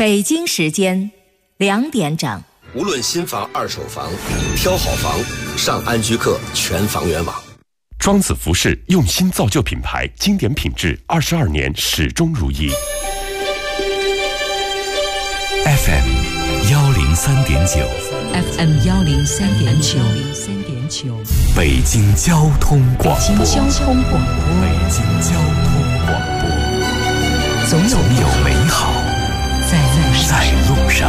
北京时间2点整。 无论新房、二手房，挑好房，上安居客全房源网。 庄子服饰用心造就品牌，经典品质，22年始终如一。 FM 103.9 FM 103.9 北京交通广播。 北京交通广播，总有美好在路上。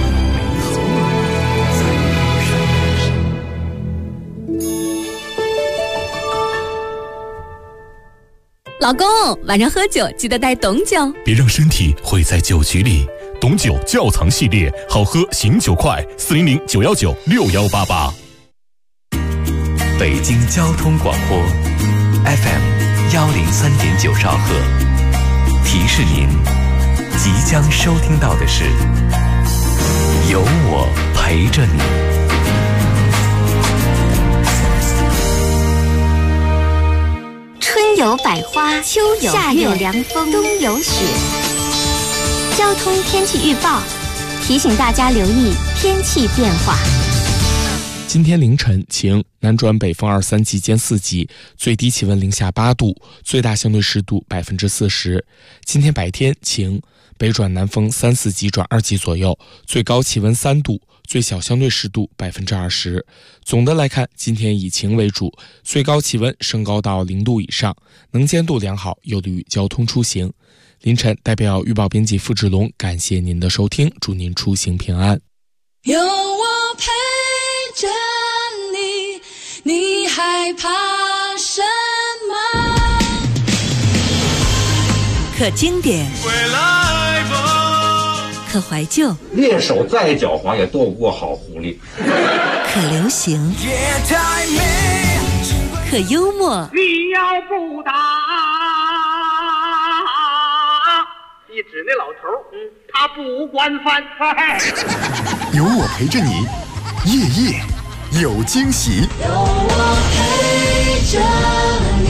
老公，晚上喝酒记得带董酒， 别让身体毁在酒局里。董酒窖藏系列，好喝醒酒快，400-919-6188。 北京交通广播 FM 103.9兆赫，提示您即将收听到的是有我陪着你。 春有百花，秋有夏有凉风，冬有雪。交通天气预报提醒大家留意天气变化。 今天凌晨晴，南转北风2、3级间4级，最低气温零下8度，最大相对湿度40%。今天白天晴，北转南风3、4级转2级左右，最高气温3度，最小相对湿度20%。总的来看，今天以晴为主，最高气温升高到0度以上，能见度良好，有利于交通出行。凌晨代表预报编辑付志龙感谢您的收听，祝您出行平安。 有我陪着你，你害怕什么？ 可经典，可怀旧， 猎手再狡猾也斗不过好狐狸。 可流行，可幽默。 你要不打，一指那老头，他不管饭。 有我陪着你，夜夜有惊喜。 有我陪着你。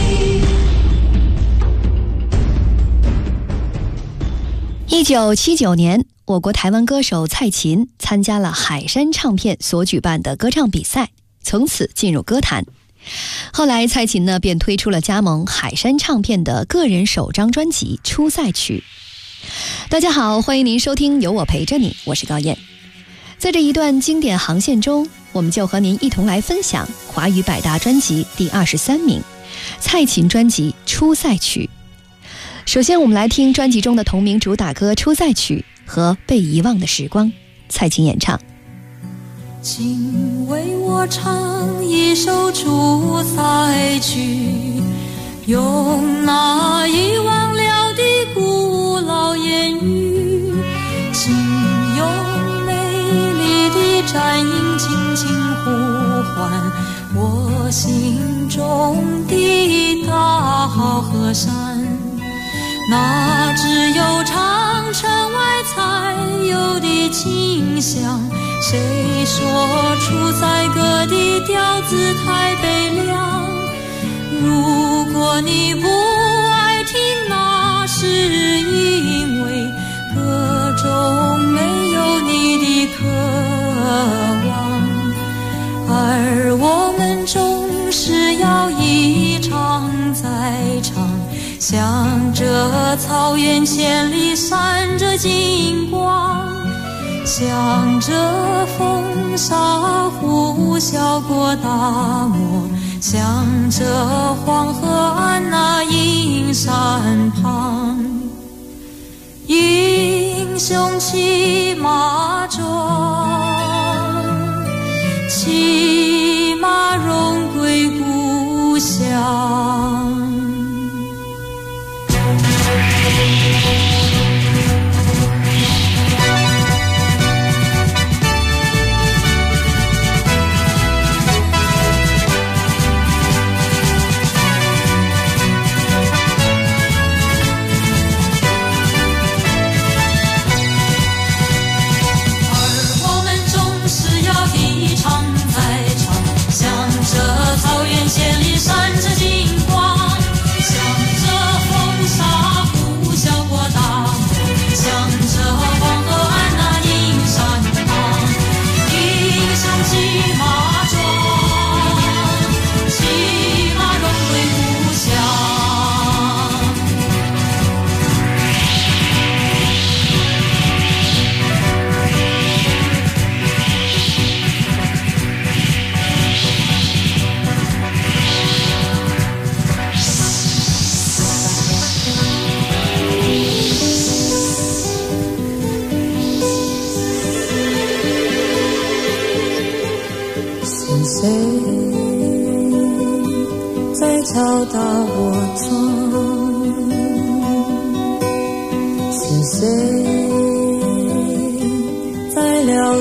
1979年，我国台湾歌手蔡琴参加了海山唱片所举办的歌唱比赛，从此进入歌坛。后来蔡琴呢便推出了加盟海山唱片的个人首张专辑《出塞曲》。大家好，欢迎您收听有我陪着你，我是高燕。在这一段经典航线中，我们就和您一同来分享华语百大专辑第23名蔡琴专辑《出塞曲》。首先我们来听专辑中的同名主打歌《出塞曲》和被遗忘的时光，蔡琴演唱。 请为我唱一首出塞曲，用那遗忘了的古老言语，请用美丽的战音轻轻呼唤我心中的大河山。那只有长城外才有的清香，谁说出塞歌的调子太悲凉？如果你不爱听，那是因为歌中没有你的渴望，而我们总是要一唱再唱，向着草原千里闪着金光，向着风沙呼啸过大漠，向着黄河岸那阴山旁。英雄骑马壮，骑马荣归故乡。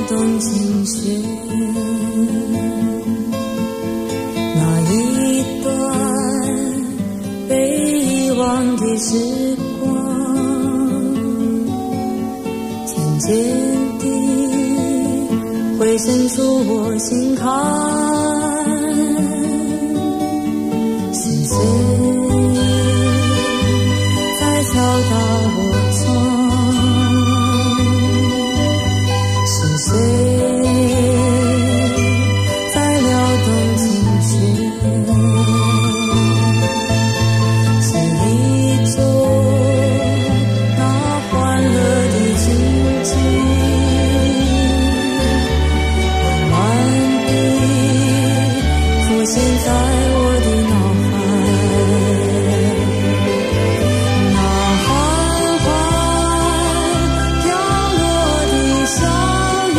动琴弦，那一段被遗忘的时光，渐渐地会渗出我心坎，是谁在敲打我窗？谁在撩动琴弦？记忆中那欢乐的情景，慢慢地浮现在我的脑海。那缓缓飘落的小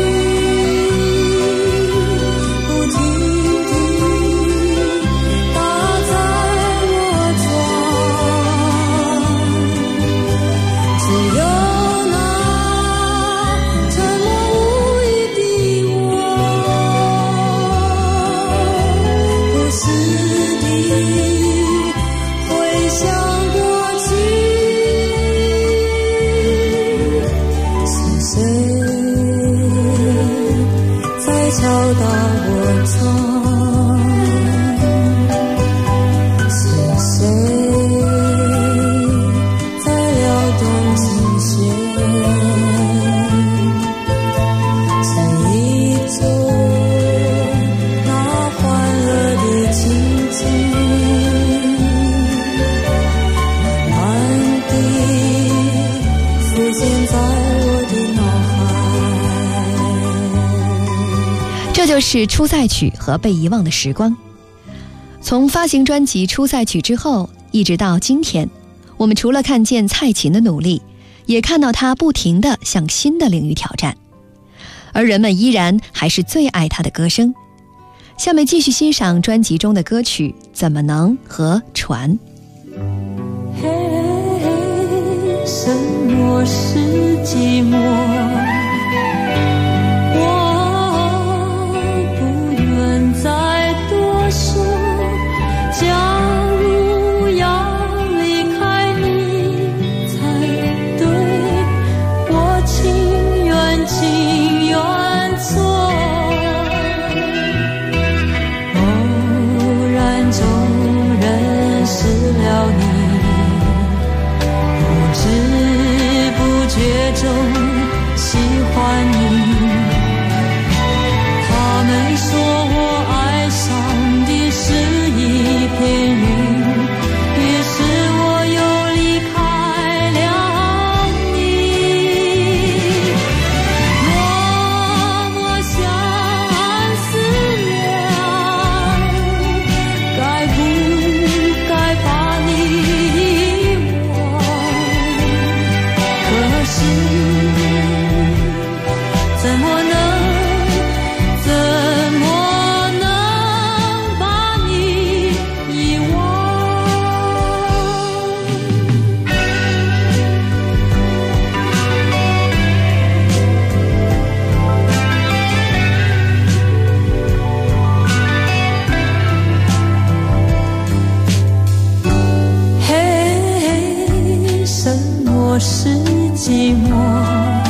敲打我窗，是谁在撩动琴弦？记忆中那欢乐的情景，慢慢地浮现在我的脑海。 这就是出塞曲和被遗忘的时光。从发行专辑《出塞曲》之后，一直到今天，我们除了看见蔡琴的努力，也看到她不停地向新的领域挑战，而人们依然还是最爱她的歌声。下面继续欣赏专辑中的歌曲《怎么能》和《船》。 嘿，什么是寂寞？ 喜欢你，他们说我爱上的是一片云，于是我又离开了你。多么相思量，该不该把你遗忘？可是怎么能把你遗忘？嘿，什么是寂寞？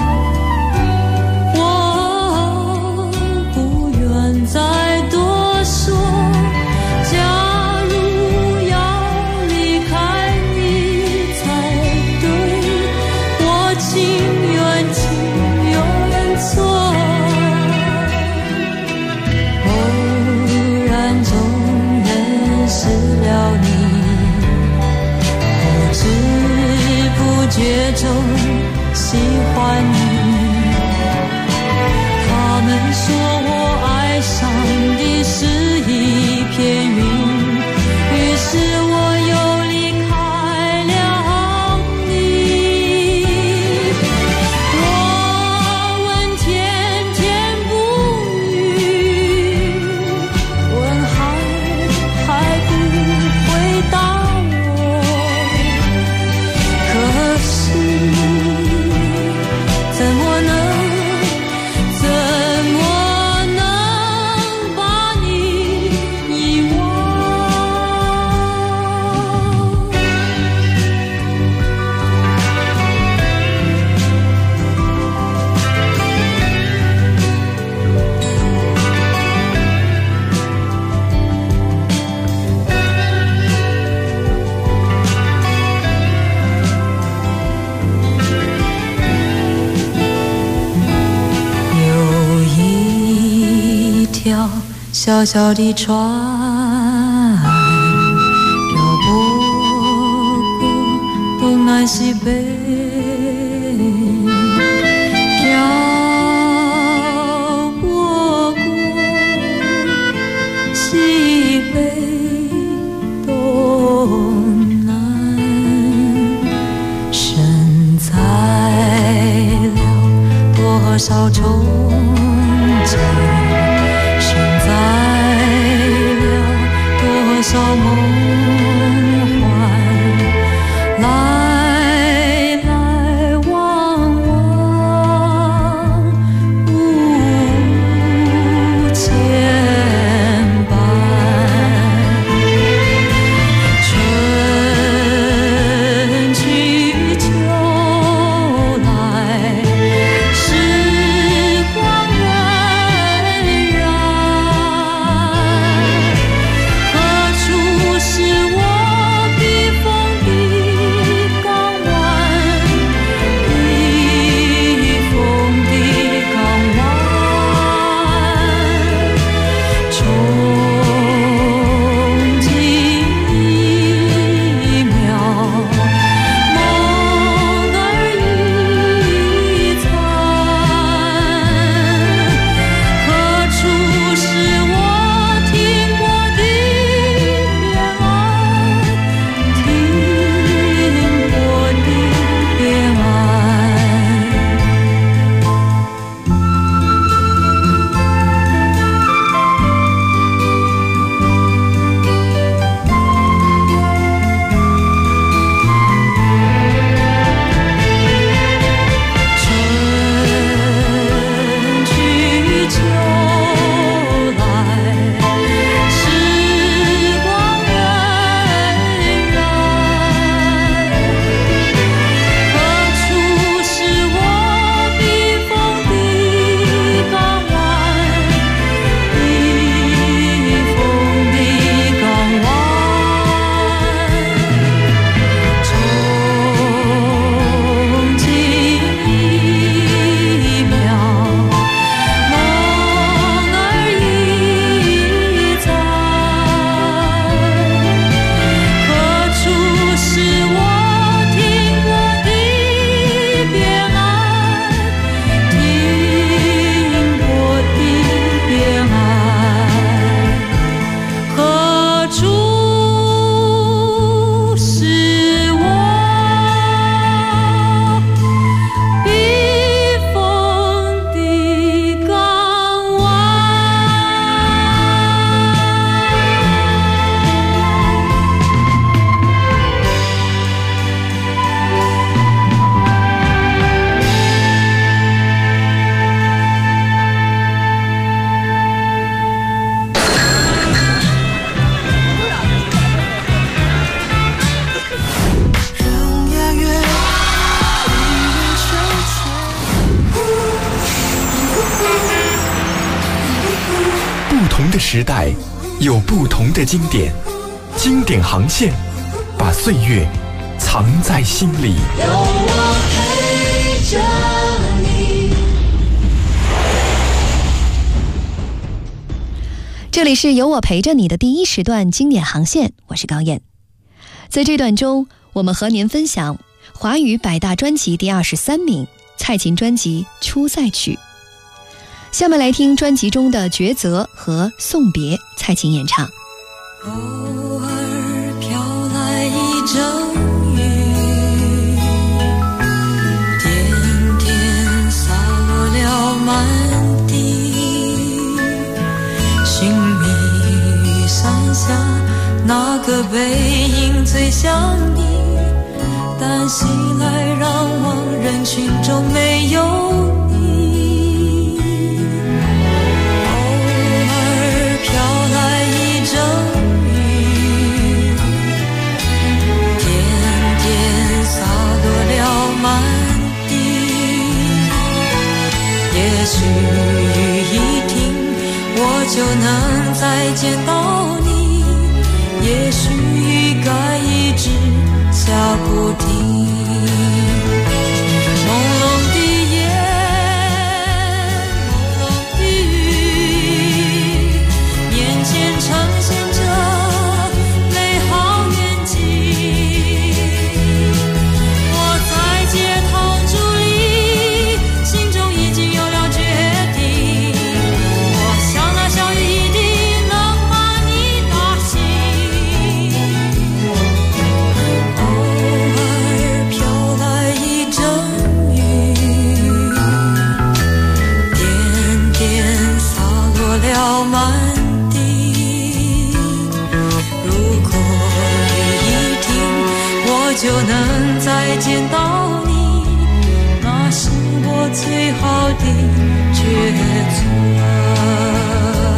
再多说，假如要离开你才对，我情愿错。偶然中认识了你，不知不觉中喜欢你。他们说我爱上的是一片云，于是我又离开了你。我问天天不语，问海还不回答我。可是怎么能条小小的船，漂泊过东南西北，漂泊过西北东南，承载了多少憧憬，承载了多少梦幻，来来往往无牵绊，春去秋来，时光荏苒，何处是我避风的港湾，避风的港湾，憧憬一秒，梦儿已残，何处是我听过的边岸，听过的边岸。春去秋来，时光荏苒，何处是我避风的港湾，避风的港湾，憧憬一秒，梦儿已残，何处是我听过的边岸，听过的边岸，何处是我避风的港湾。 不同的时代有不同的经典，经典航线把岁月藏在心里。 有我陪着你。 这里是有我陪着你的第一时段经典航线，我是高燕。在这段中，我们和您分享华语百大专辑第23名，蔡琴专辑《出塞曲》。下面来听专辑中的《抉择》和《送别》，蔡琴演唱。 偶尔飘来一阵雨，点点洒落了满地，寻觅山下那个背影最像你，但喜来让往人群中没有也许雨一停，我就能再见到你。也许雨该一直下不停。朦胧的夜，朦胧的雨， 我就能再见到你，那是我最好的抉择。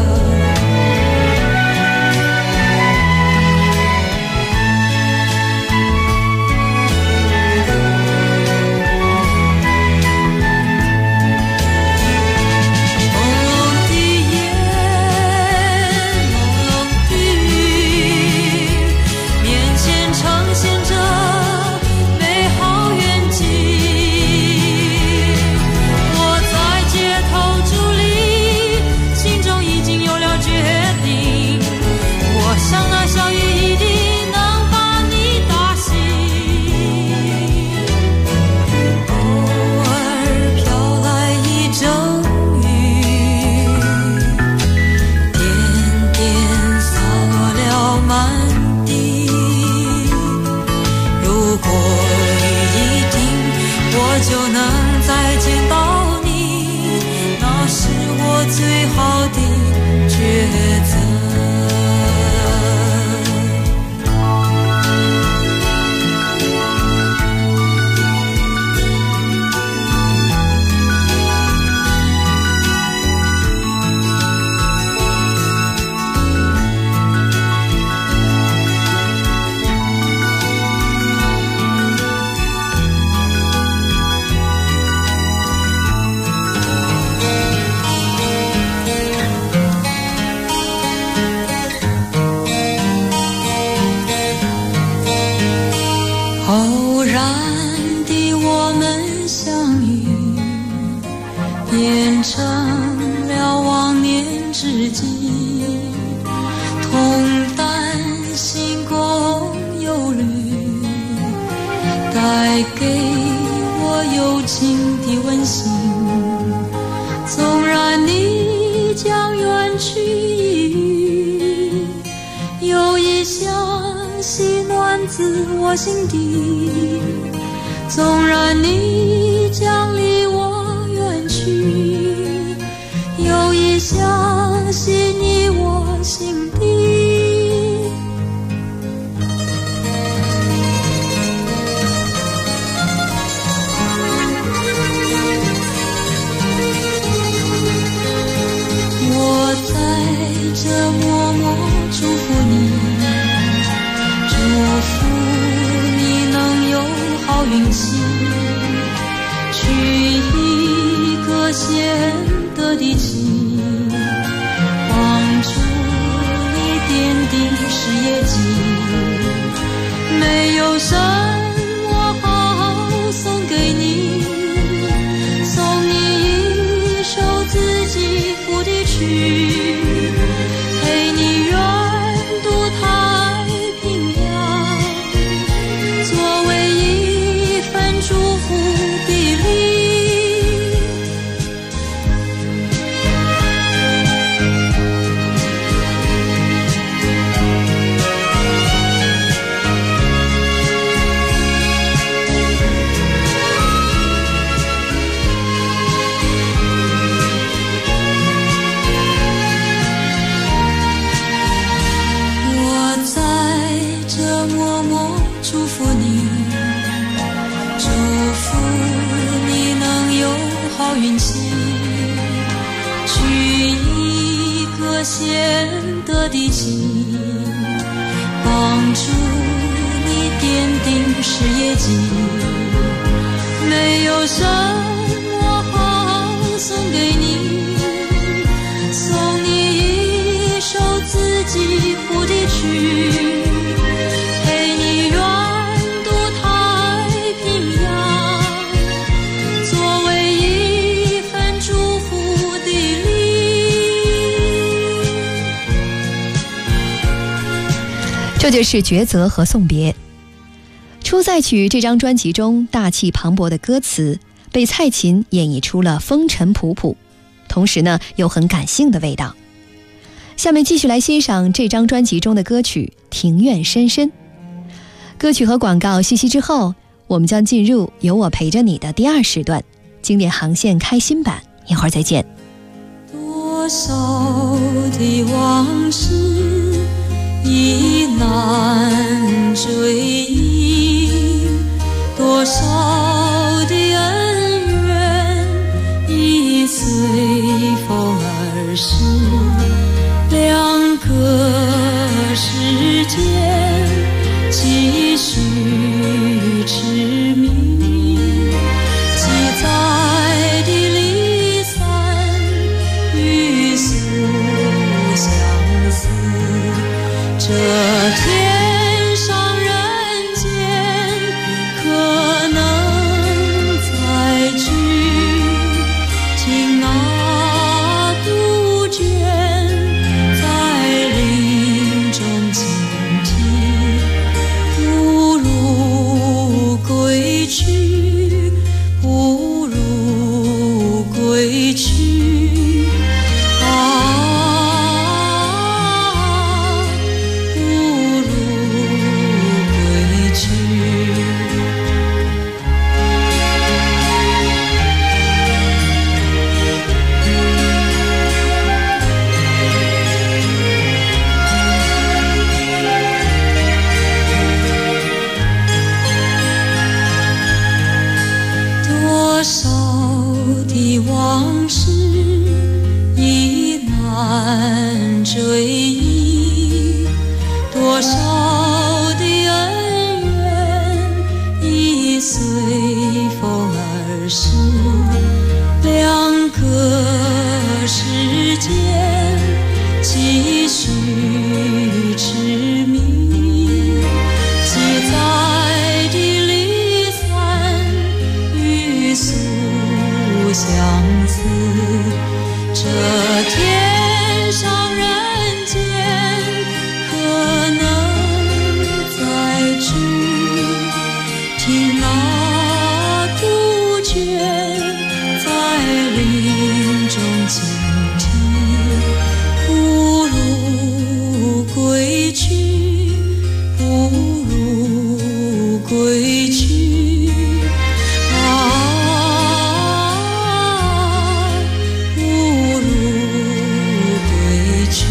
我心底，纵然你将离我远去，又已相系你我心底。我在这默默祝福你，祝福好运气，娶一个贤德的妻，帮助你奠定事业基。没有什么好送给你，送你一首自己谱的曲，陪你远渡太平洋，作为一份祝福的礼。我在这默默祝福你，祝福你能有好运气，娶一个贤德的妻，帮助你奠定事业基。没有什么好送给你，送你一首自己谱的曲，陪你远渡太平洋，作为一份祝福的礼。 这就是抉择和送别。出塞曲这张专辑中大气磅礴的歌词被蔡琴演绎出了风尘仆仆，同时呢又很感性的味道。下面继续来欣赏这张专辑中的歌曲《庭院深深》。歌曲和广告信息之后，我们将进入有我陪着你的第二时段，经典航线开心版，一会儿再见。 多少的往事已难追忆， 少的恩怨已随风而逝，两个世界继续痴迷，记载的离散与诉相思，这天上人间可能再聚，听那杜鹃在林中倾听，不如归去，不如归去啊，不如归去。多少的往事已难追忆，多少的恩怨已随风而逝，两个世界继续痴迷，记载的离散与诉相思，这天上人间可能再聚，听那杜鹃在林中倾听，不如归去，不如归去啊，不如归去。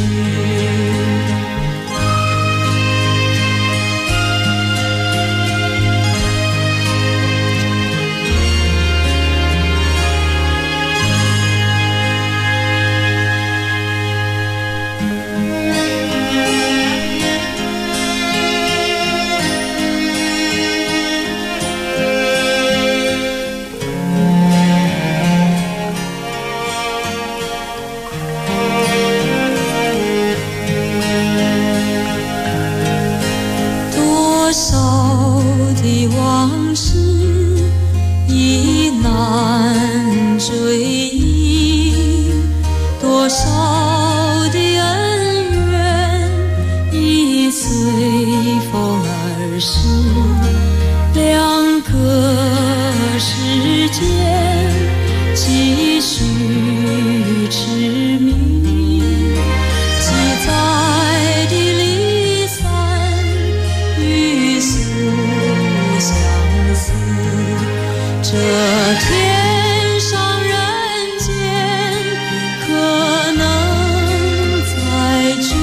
多少的往事已难追忆，多少的恩怨已随风而逝，两个世界继续痴迷，记载的离散与诉相思，这天上人间可能再聚，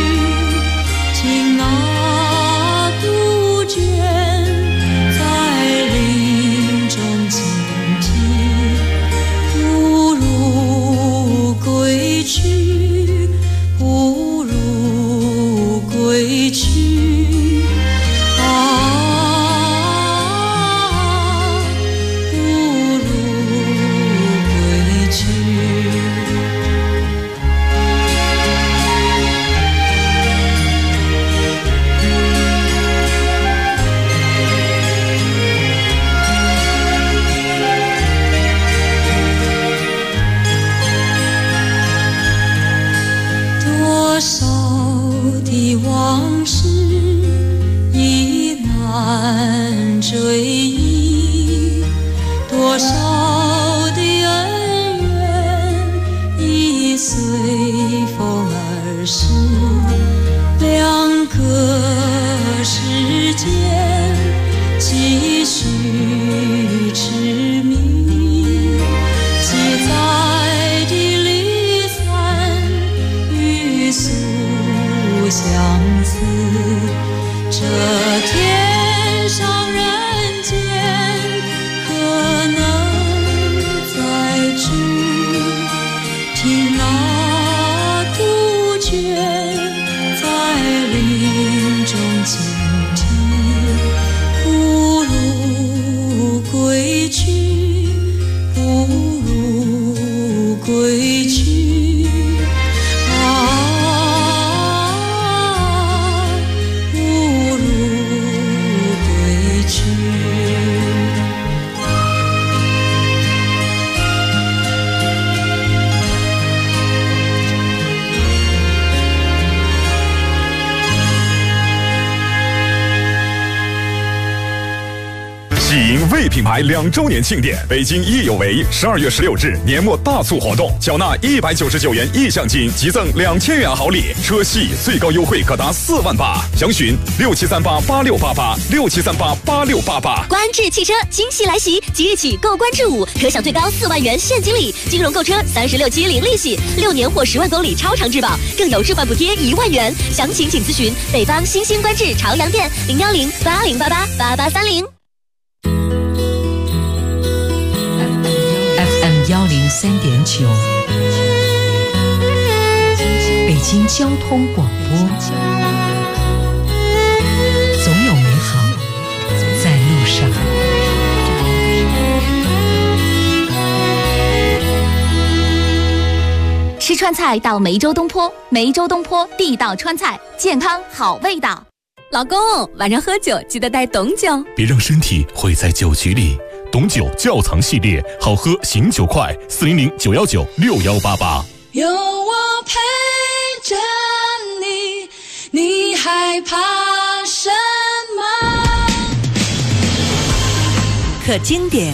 听那杜鹃在林中倾听，不如归去，不如归去啊，不如归去。多少的往事已难追忆，多少的恩怨已随风而逝，两个世界继续痴迷，记载的离散与诉相思，这天上人间喜迎魏品牌2周年庆典，北京益有为12月16日年末大促活动，缴纳199元意向金，即赠2000元好礼，车系最高优惠可达4万8，详询67388688，67388688。 观致汽车惊喜来袭，即日起购观致5可享最高4万元现金礼，金融购车36期零利息，6年或10万公里超长质保，更有置换补贴1万元。详情请咨询北方新兴观致朝阳店01080888830。 FM 103.9，北京交通广播，总有美好在路上。 吃川菜到梅州东坡，梅州东坡地道川菜，健康好味道。 老公，晚上喝酒记得带懂酒， 别让身体毁在酒局里。懂酒窖藏系列，好喝醒酒快，400-919-6188。 有我陪着你，你害怕什么？ 可经典，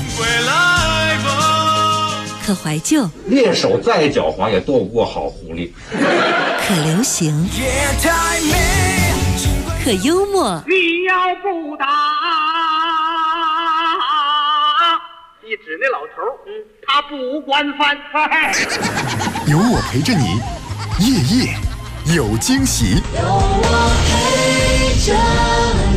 可怀旧， 猎手再狡猾也斗不过好狐狸。 可流行，可幽默。 你要不打，一指那老头，他不惯犯。 有我陪着你，夜夜有惊喜。 有我陪着你。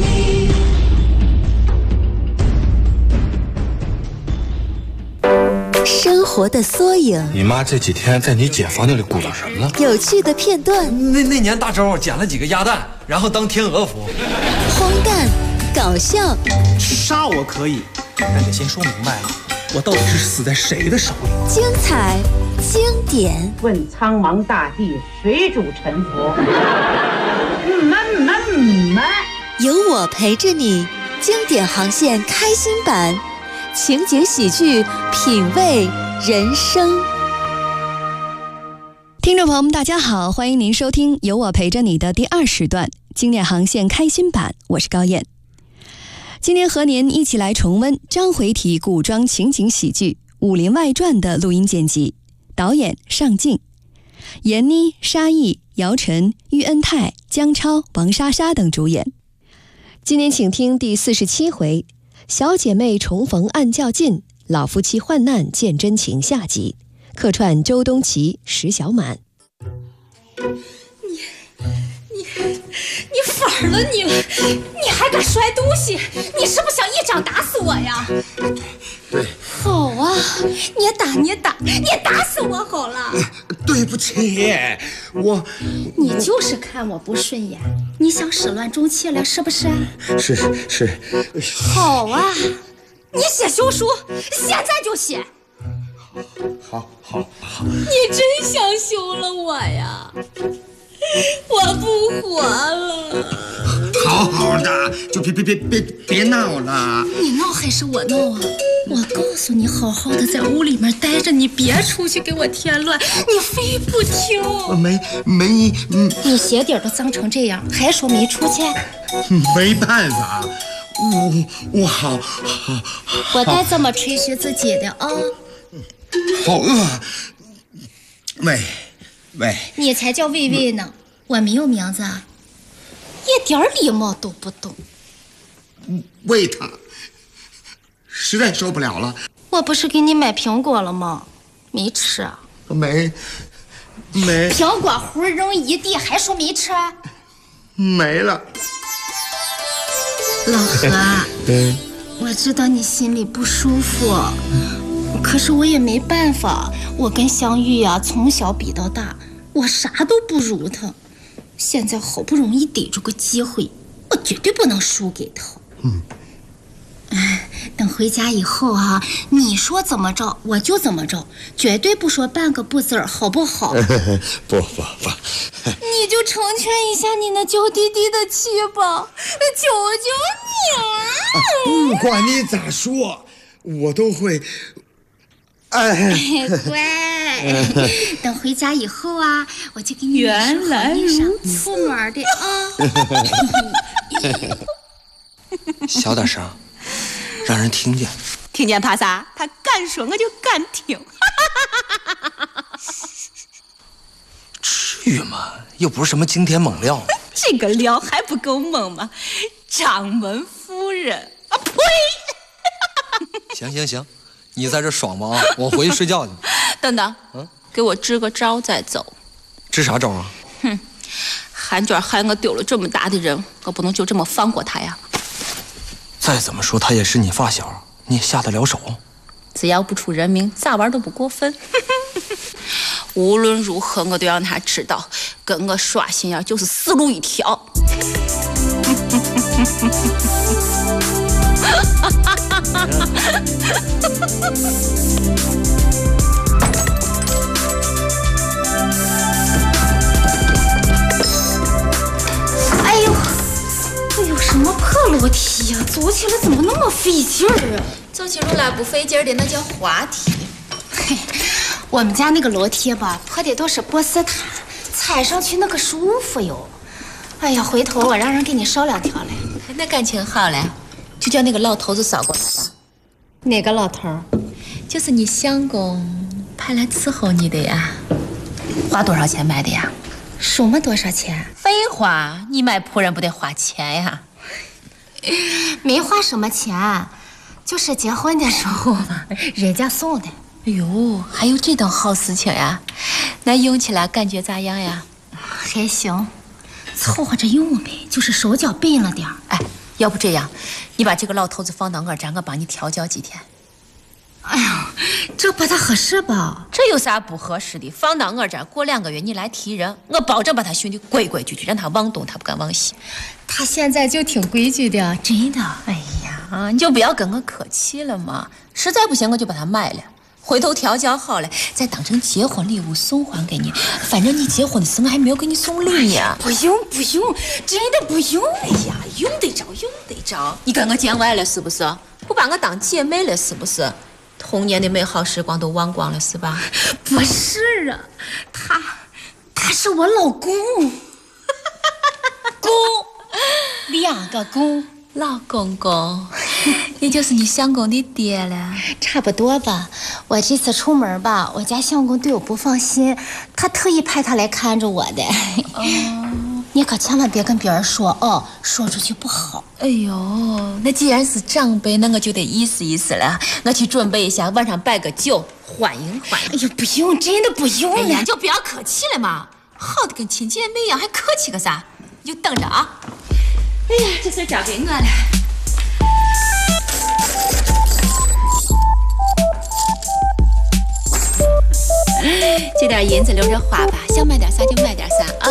生活的缩影。 你妈这几天在你姐夫那里鼓捣什么呢？ 有趣的片段。 那年大周捡了几个鸭蛋，然后当天鹅服。 荒诞，搞笑。 杀我可以，但得先说明白了，我到底是死在谁的手里？ 精彩，经典。 问苍茫大地，谁主沉浮？ 有我陪着你，经典航线开心版。情景喜剧，品味人生。 听众朋友们大家好，欢迎您收听有我陪着你的第2时段经典航线开心版，我是高燕。今天和您一起来重温章回体古装情景喜剧《武林外传》的录音剪辑，导演尚敬，闫妮、沙溢、姚晨、喻恩泰、姜超、王莎莎等主演。今天请听第47回小姐妹重逢暗较劲，老夫妻患难见真情下集，客串周冬琪、石小满。 你反儿了你了！你还敢摔东西？你是不是想一掌打死我呀？ 对。 好啊，你打死我好了。 对不起， 你就是看我不顺眼，你想始乱终弃了是不是？ 是。 好啊，你写休书，现在就写。 好。 你真想休了我呀？我不活了。 好的，就别闹了。 你闹还是我闹啊？我告诉你，好好的在屋里面待着，你别出去给我添乱，你非不听。 没， 你鞋底都脏成这样，还说没出去？ 没办法，我好。 我该这么吹嘘自己的啊。 好饿，喂， 你才叫喂喂呢，我没有名字，一点礼貌都不懂。 喂他，实在受不了了。 我不是给你买苹果了吗？没吃啊？ 没。 苹果核扔一地，还说没吃？ 没了。 老何，我知道你心里不舒服，可是我也没办法。我跟香玉呀，从小比到大，我啥都不如他。现在好不容易逮住个机会，我绝对不能输给他。等回家以后啊，你说怎么着我就怎么着，绝对不说半个不字儿，好不好？ 不。 你就成全一下你那娇滴滴的气吧，求求你了。 不管你咋说，我都会。 乖，等回家以后啊，我就给你原来如此出门的啊。 小点声， 让人听见。 听见怕啥？他敢说我就敢听。 至于吗？又不是什么惊天猛料。 这个料还不够猛吗？掌门夫人啊！呸！ 行，你在这爽吧啊！我回去睡觉去。 等等，给我支个招再走。 支啥招啊？ 哼，韩娟害我丢了这么大的人，我不能就这么放过他呀。 再怎么说，他也是你发小，你也下得了手。 只要不出人命，咋玩都不过分。无论如何，我都让他知道，跟我耍心眼就是死路一条。 哎呦，什么破楼梯呀、走起来怎么那么费劲儿啊？ 走起路来不费劲儿的那叫滑梯。 嘿，我们家那个楼梯吧，破的都是波斯塔，踩上去那个舒服哟。哎呀，回头我让人给你捎两条来。 那感情好嘞，就叫那个老头子捎过来吧。 哪个老头？ 就是你相公派来伺候你的呀。花多少钱买的呀？ 什么多少钱？ 废话，你买仆人不得花钱呀？ 没花什么钱，就是结婚的时候人家送的。 哎呦，还有这等好事情呀？那用起来感觉咋样呀？ 还行，凑合着用呗，就是手脚笨了点儿。 哎，要不这样，你把这个老头子放到我这儿，我帮你调教几天。 哎呀，这不大合适吧？ 这有啥不合适的？放到我这儿，过2个月你来提人，我保证把他训得规规矩矩，让他往东他不敢往西。 他现在就挺规矩的，真的。 哎呀，你就不要跟我客气了嘛！实在不行，我就把他卖了，回头调教好了，再当成结婚礼物送还给你。反正你结婚的时候还没有给你送礼呢。 不用，真的不用。 哎呀，用得着！你跟我见外了是不是？不把我当姐妹了是不是？童年的美好时光都忘光了是吧？ 不是啊，他是我老公。 公 ，2个公， 老公公，也就是你相公的爹了。 差不多吧。我这次出门吧，我家相公对我不放心，他特意派他来看着我的。你可千万别跟别人说哦，说出去不好。 哎呦，那既然是长辈，那我就得意思意思了。我去准备一下，晚上摆个酒，欢迎欢迎。 哎呦，不用，真的不用了。 哎呀，就不要客气了嘛，好的跟亲姐妹一样，还客气个啥？你就等着啊。哎呀，这事交给我了。这点银子留着花吧，想买点啥就买点啥啊。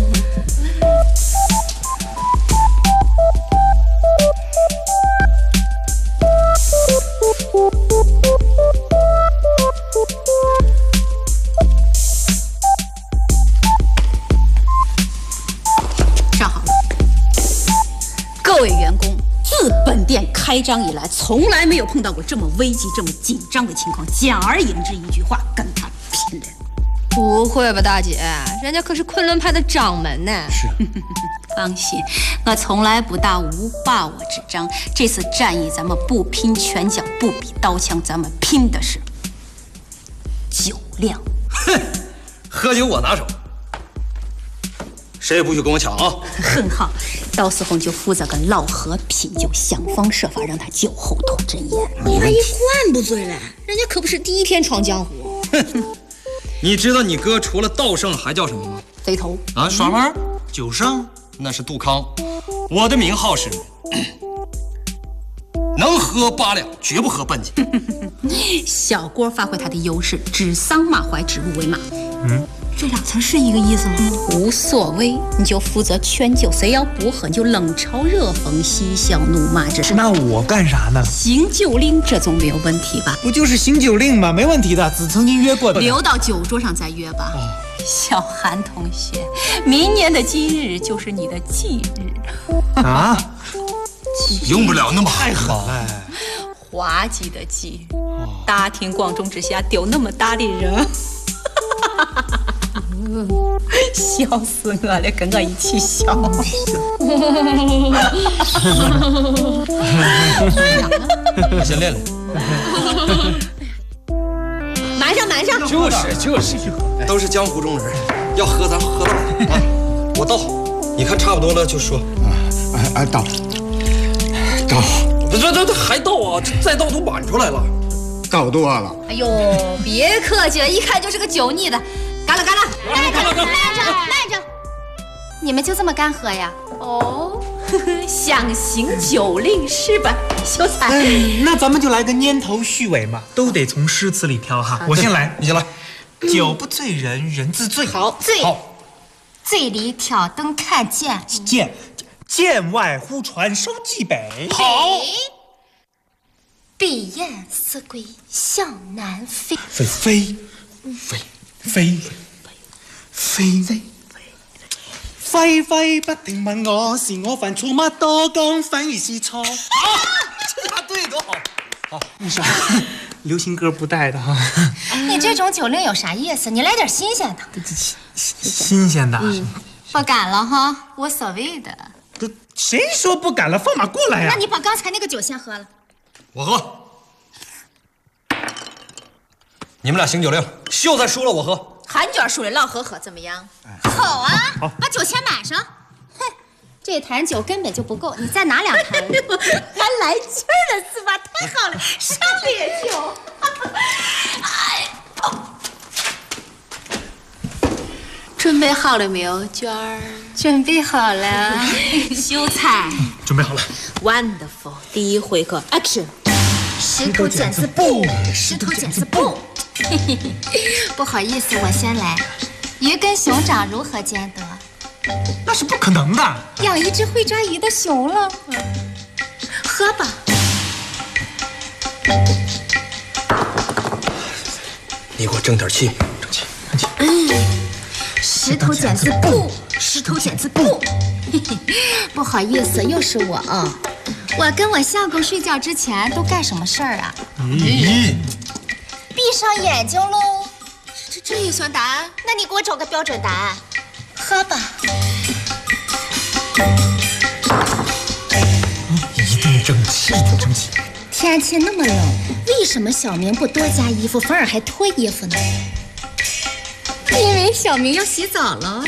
上好了，各位员工，自本店开张以来，从来没有碰到过这么危急、这么紧张的情况。简而言之，一句话，跟他拼了！ 不会吧，大姐，人家可是昆仑派的掌门呢。 是。 放心，我从来不打无把握之仗。这次战役咱们不拼拳脚，不比刀枪，咱们拼的是酒量。 哼，喝酒我拿手，谁也不许跟我抢啊！ 很好，到时候你就负责跟老何拼酒，想方设法让他酒后吐真言。 你万一灌不醉了，人家可不是第一天闯江湖。 你知道你哥除了道圣还叫什么吗？ 贼头啊，耍弯酒圣那是杜康，我的名号是能喝8两，绝不喝笨酒。 小郭发挥他的优势，指桑骂槐，指鹿为马。这2词是一个意思吗？无所谓，你就负责劝酒，谁要不喝你就冷嘲热讽，嬉笑怒骂。这是那我干啥呢？ 行酒令，这总没有问题吧？ 不就是行酒令吗？没问题的，只曾经约过的。 留到酒桌上再约吧。小韩同学，明年的今日就是你的忌日啊！ 用不了那么太狠了。 滑稽的忌，大庭广众之下丢那么大的人，笑死我了，跟我一起笑。 我先练练。 满上。 就是，都是江湖中人，要喝咱喝到啊！我倒，你看差不多了就说。 倒。 这还倒啊？再倒都满出来了。 倒多了。 哎呦，别客气了，一看就是个酒腻的。干了！ 慢着，你们就这么干喝呀？ 哦，想行酒令是吧，秀才？ 那咱们就来个拈头续尾嘛，都得从诗词里挑哈。我先来， 你先来。 酒不醉人，人自醉。 好，醉里挑灯看剑， 剑外忽传收蓟北。 好。 闭雁思归向南飞。 飛不定問我是我犯錯嗎？多講反而是錯。 这下对多好。好， 你说流行歌不带的哈。 你这种酒令有啥意思？你来点新鲜的。 新鲜的。 不敢了哈，无所谓的。 谁说不敢了？放马过来呀！ 那你把刚才那个酒先喝了。 我喝。你们俩行酒令，秀才输了我喝。 韩卷输了老喝怎么样？ 好啊，把酒钱满上。哼，这坛酒根本就不够，你再拿2坛。还来劲儿了是吧？太好了，上烈酒。 准备好了没有，卷儿？ 准备好了。 秀才， 准备好了。 Wonderful， 第一回合 ，Action。 石头剪子布。不好意思，我先来。鱼跟熊掌如何兼得？ 那是不可能的。 养一只会抓鱼的熊了。喝吧。 你给我争点气，争气。 石头剪子布。不好意思，又是我啊。我跟我相公睡觉之前都干什么事儿啊？闭上眼睛喽。 这也算答案？ 那你给我找个标准答案。喝吧。 一定争气。 天气那么冷，为什么小明不多加衣服，反而还脱衣服呢？因为小明要洗澡了。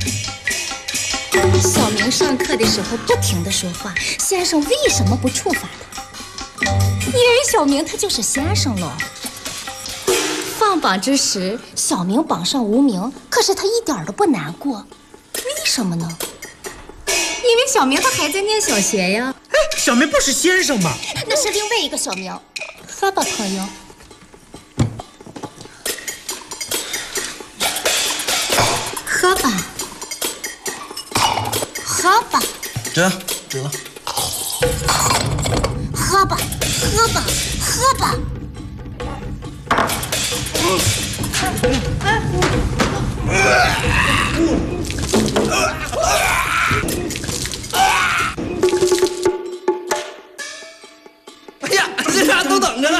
小明上课的时候不停地说话，先生为什么不处罚他？因为小明他就是先生喽。放榜之时，小明榜上无名，可是他一点都不难过，为什么呢？因为小明他还在念小学呀。 小明不是先生吗？ 那是另外一个小明。喝吧，朋友。喝吧。 这样，对了。 喝吧。 哎呀，这俩都等着了。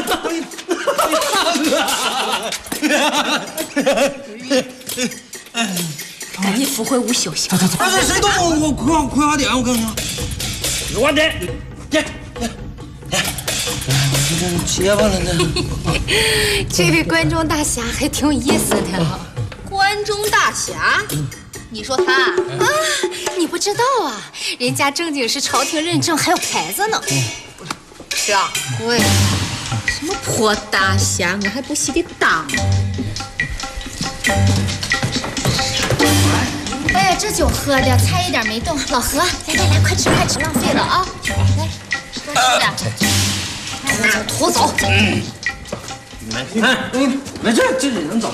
赶紧扶回屋休息。 走。谁动我葵花点？我看看。葵花点，结巴了呢。 这位关中大侠还挺有意思的。 关中大侠，你说他啊？ 你不知道啊？人家正经是朝廷认证，还有牌子呢。 掌柜，什么破大侠，我还不稀得当。 哎呀，这酒喝的菜一点没动。老何，来，快吃，浪费了啊！来，多吃点。拖走。 没事，这里能走。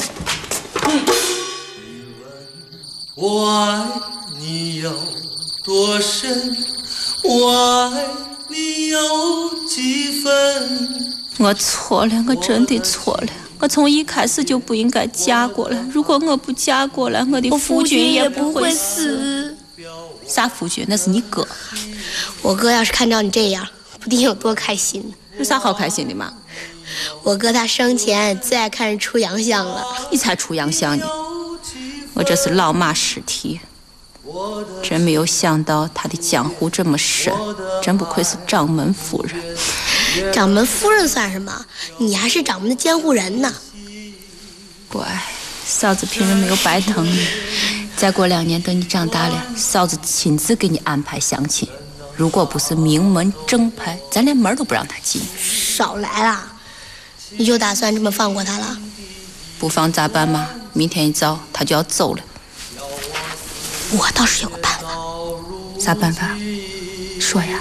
我爱你有多深，我爱你有几分。 我错了，我真的错了。我从一开始就不应该嫁过来。如果我不嫁过来，我的夫君也不会死。啥夫君？那是你哥。 我哥要是看到你这样，不定有多开心呢。 有啥好开心的嘛？ 我哥他生前最爱看人出洋相了。 你才出洋相呢！我这是老马尸体。真没有想到他的江湖这么深，真不愧是掌门夫人。 掌门夫人算什么？你还是掌门的监护人呢。 乖，嫂子平日没有白疼你。再过2年，等你长大了，嫂子亲自给你安排相亲。如果不是名门正派，咱连门都不让他进。 少来啦！你就打算这么放过他了？ 不放咋办嘛？明天一早他就要走了。 我倒是有个办法。 啥办法？说呀。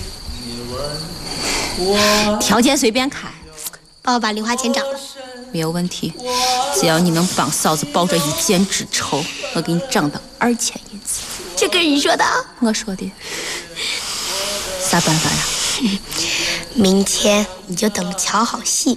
条件随便开。 帮我把零花钱涨了。 没有问题，只要你能帮嫂子报这一箭之仇，我给你涨到2000银子。 这跟你说的？ 我说的。啥办法呀？ 明天你就等着瞧好戏。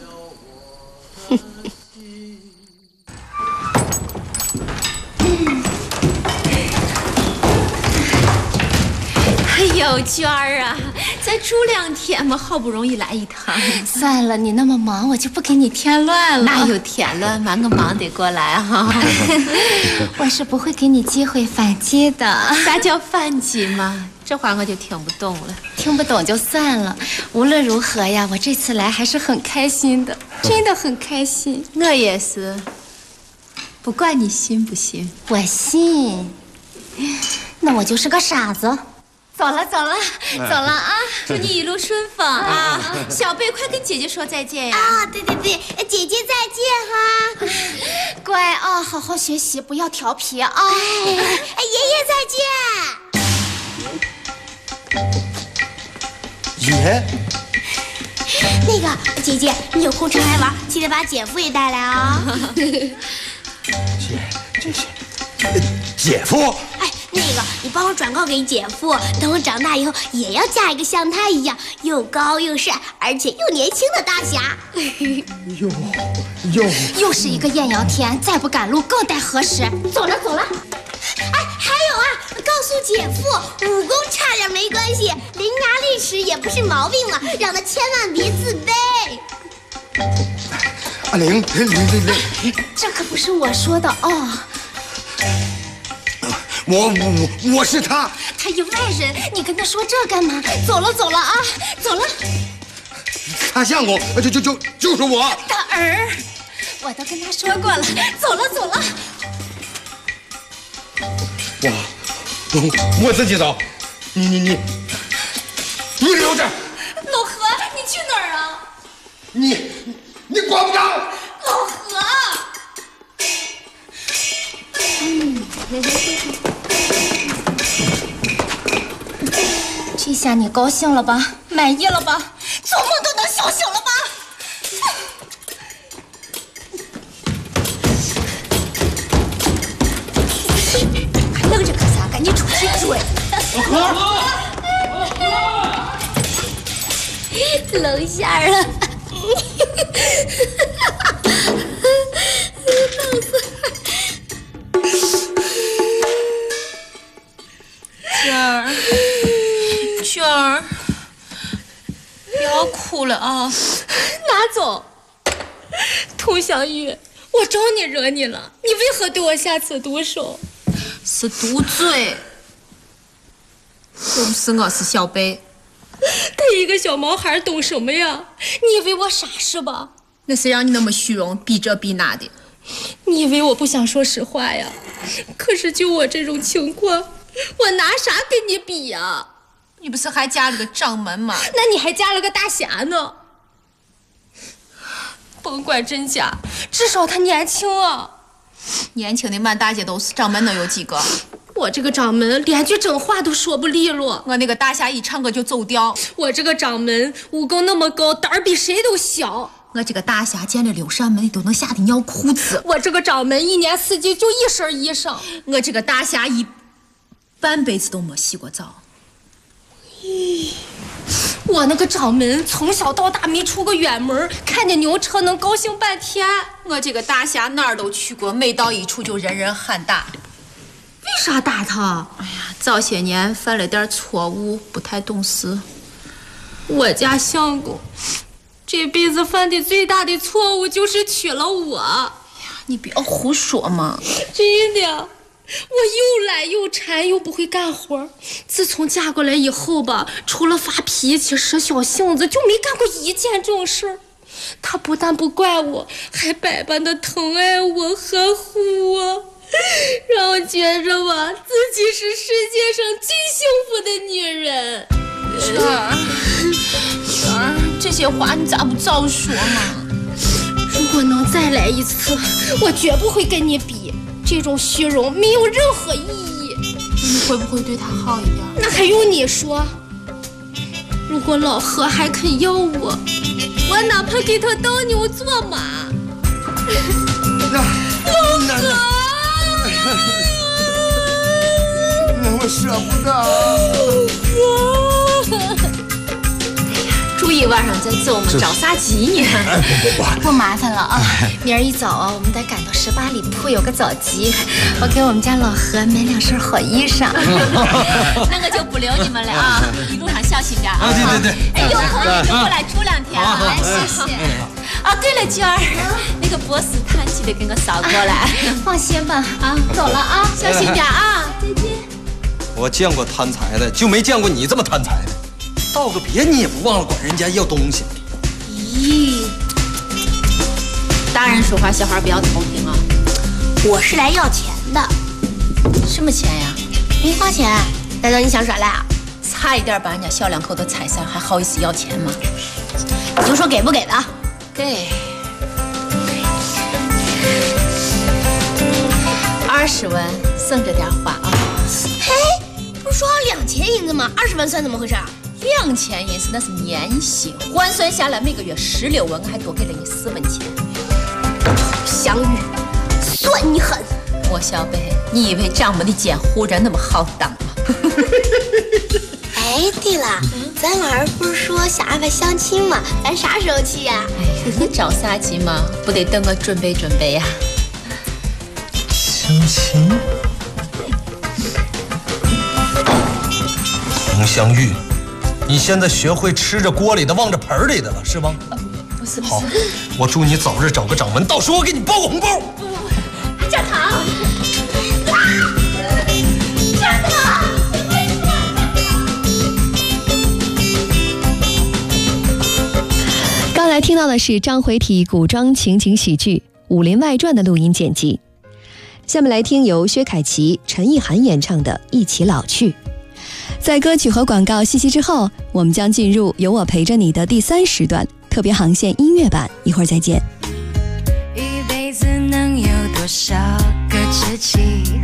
哎呦，娟儿啊，再住2天嘛，好不容易来一趟。 算了，你那么忙，我就不给你添乱了。 哪有添乱嘛，我忙得过来哈。 我是不会给你机会反击的。 啥叫反击嘛？这话我就听不懂了。 听不懂就算了。无论如何呀，我这次来还是很开心的，真的很开心。 我也是。不管你信不信， 我信。那我就是个傻子。走了走了走了啊！ 祝你一路顺风啊！小贝，快跟姐姐说再见呀！ 啊，对对对，姐姐再见哈！ 乖啊，好好学习，不要调皮啊！ 爷爷再见！ 爷， 那个姐姐，你有空常来玩，记得把姐夫也带来啊！ 姐夫。 那个，你帮我转告给姐夫，等我长大以后也要嫁一个像他一样又高又帅，而且又年轻的大侠。 又是一个艳阳天，再不赶路更待何时？走了走了。 哎，还有啊，告诉姐夫，武功差点没关系，伶牙俐齿也不是毛病嘛，让他千万别自卑。 阿玲， 这可不是我说的哦。 我是他。 他一外人，你跟他说这干嘛？走了走了啊，走了。 他像我，就是我。 大儿，我都跟他说过了，走了走了。 我自己走。你留着。 老何，你去哪儿啊？ 你管不着。 老何。这下你高兴了吧？满意了吧？做梦都能笑醒了吧？ 还愣着干啥？赶紧出去追！露馅了！ 娟儿，不要哭了啊！ 拿走。佟湘玉，我招你惹你了？你为何对我下此毒手？ 是毒罪。又不是我，是小贝。 他一个小毛孩懂什么呀？你以为我傻是吧？ 那谁让你那么虚荣，比这比那的？ 你以为我不想说实话呀？可是就我这种情况，我拿啥跟你比呀？ 你不是还嫁了个掌门吗？ 那你还嫁了个大侠呢。甭管真假，至少他年轻啊。 年轻的满大街都是，掌门能有几个？ 我这个掌门连句真话都说不利落。 我那个大侠一唱歌就走调。 我这个掌门武功那么高，胆儿比谁都小。 我这个大侠见了6扇门都能吓得尿裤子。 我这个掌门一年四季就一身衣裳。 我这个大侠半辈子都没洗过澡。 我那个掌门从小到大没出过远门，看见牛车能高兴半天。 我这个大侠哪儿都去过，每到一处就人人喊打。 为啥打他？ 哎呀，早些年犯了点错误，不太懂事。 我家相公这辈子犯的最大的错误就是娶了我。 哎呀，你不要胡说嘛！ 真的， 我又懒又馋又不会干活。自从嫁过来以后吧，除了发脾气使小性子，就没干过一件正事儿。他不但不怪我，还百般的疼爱我呵护我，让我觉着吧自己是世界上最幸福的女人。雪儿，这些话你咋不早说嘛？如果能再来一次，我绝不会跟你比。这种虚荣没有任何意义。你会不会对他好一点？那还用你说？如果老何还肯要我，我哪怕给他当牛做马。老何， 我舍不得。 住一晚上再走嘛，找啥急呢？ 不麻烦了啊！明儿一早啊，我们得赶到18里铺有个早集，我给我们家老何买2身好衣裳。 那个就不留你们了啊，一路上小心点啊！ 对。 哎，有空你就过来住2天啊！谢谢。啊，对了，娟儿，那个波斯坦记得给我捎过来。 放心吧，啊，走了啊，小心点啊，再见。 我见过贪财的，就没见过你这么贪财的。道个别你也不忘了管人家要东西。 咦， 大人说话小孩不要偷听啊！ 我是来要钱的。 什么钱呀？ 没花钱，难道你想耍赖啊？ 差一点把人家小2口都踩散，还好意思要钱吗？ 你就说给不给的？ 给。20文，省着点花啊！ 嘿，不是说好2000银子吗？20文算怎么回事 ？2000银子那是年薪，换算下来每个月16文，我还多给了你4文钱。 香玉，算你狠！ 莫小北，你以为掌门的监护人那么好当吗？ 哎，对了，咱老儿不是说想安排相亲吗？咱啥时候去呀？ 哎呀，你着啥急嘛？不得等我准备准备呀？ 相亲？佟香玉。你现在学会吃着锅里的忘着盆里的了，是吗？ 不是。 好，我祝你早日找个掌门，到时候我给你包个红包。 加糖，加糖。 刚才听到的是章回体古装情景喜剧《武林外传》的录音剪辑。下面来听由薛凯琪、陈意涵演唱的《一起老去》。在歌曲和广告信息之后，我们将进入有我陪着你的第3时段特别航线音乐版，一会儿再见。 一辈子能有多少个知己，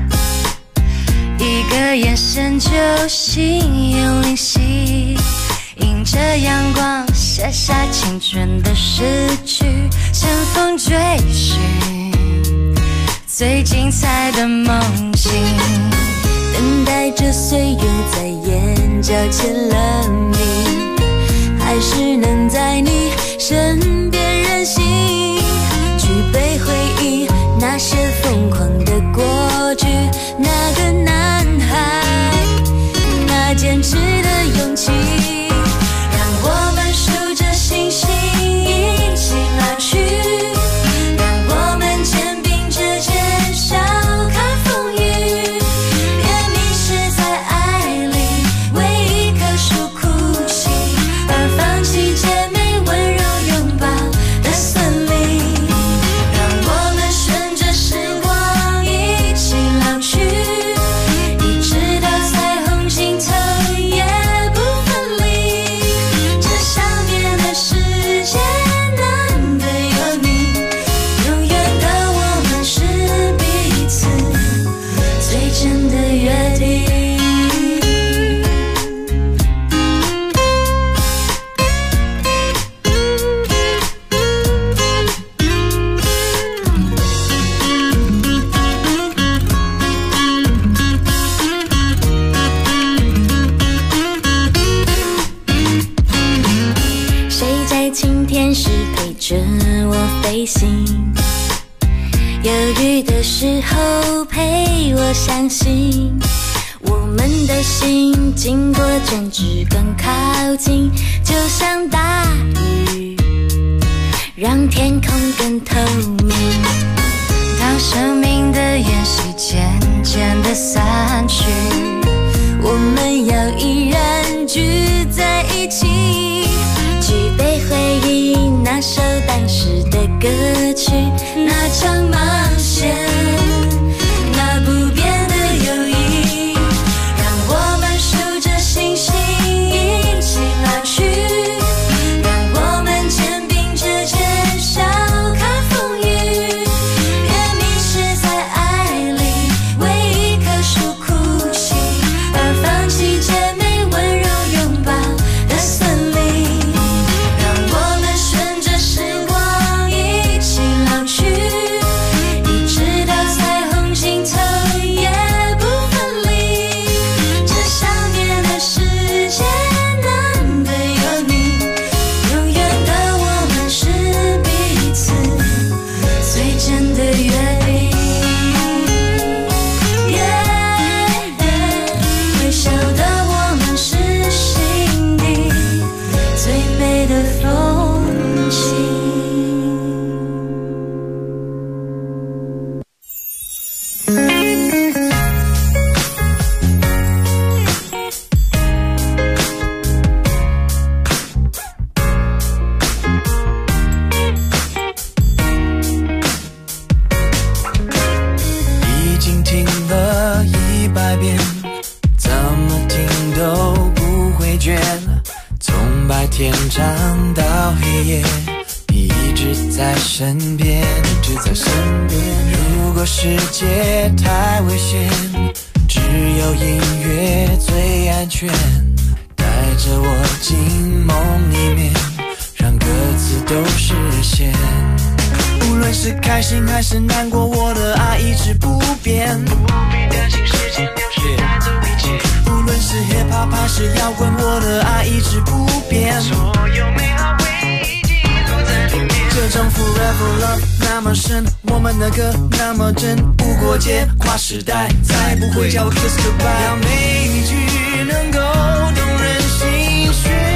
一个眼神就心有灵犀，迎着阳光写下青春的诗句，乘风追寻最精彩的梦境，等待着岁月在眼角签了名，还是能在你身边任性，举杯回忆那些疯狂的过去，那个男孩，那坚持的勇气，让我们数着星星一起老去，让我们肩并着肩笑看风雨，别迷失在爱里为一棵树哭泣，而放弃姐妹温柔拥抱的森林，让我们顺着时光一起老去，一直到彩虹尽头也不分离，这想念的世界难得有你，永远的我们是彼此最真的约定。谁在晴天时陪着我飞行，犹豫的时候陪我相信，我们的心经过争执更靠近，就像大雨让天空更透明，当生命的宴席渐渐地散去，我们要依然聚在一起，举杯回忆那首当时的歌曲，那场冒险，那不变的友谊，让我们数着星星一起老去，让我们肩并着肩笑看风雨，别迷失在爱里为一棵树哭泣，而放弃姐妹温柔拥抱的森林，让我们顺着时光一起老去，一直到彩虹尽头也不分离，这想念的世界难得有你，永远的我们是彼此最真的约定，微笑的我们是心底最美的风景。 已经听了100遍，怎么听都不会倦，从白天唱到黑夜，你一直在身边，一直在身边。如果世界太危险，只有音乐最安全，带着我进梦里面，让歌词都实现。无论是开心还是难过，我的爱一直不变，不必担心时间流逝带走一切。无论是 hip hop 还是摇滚，我的爱一直不变，所有美好回忆记录在里面。这种 forever love 那么深，我们的歌那么真，无国界跨时代，再不会叫我 kiss goodbye。让每一句能够动人心弦。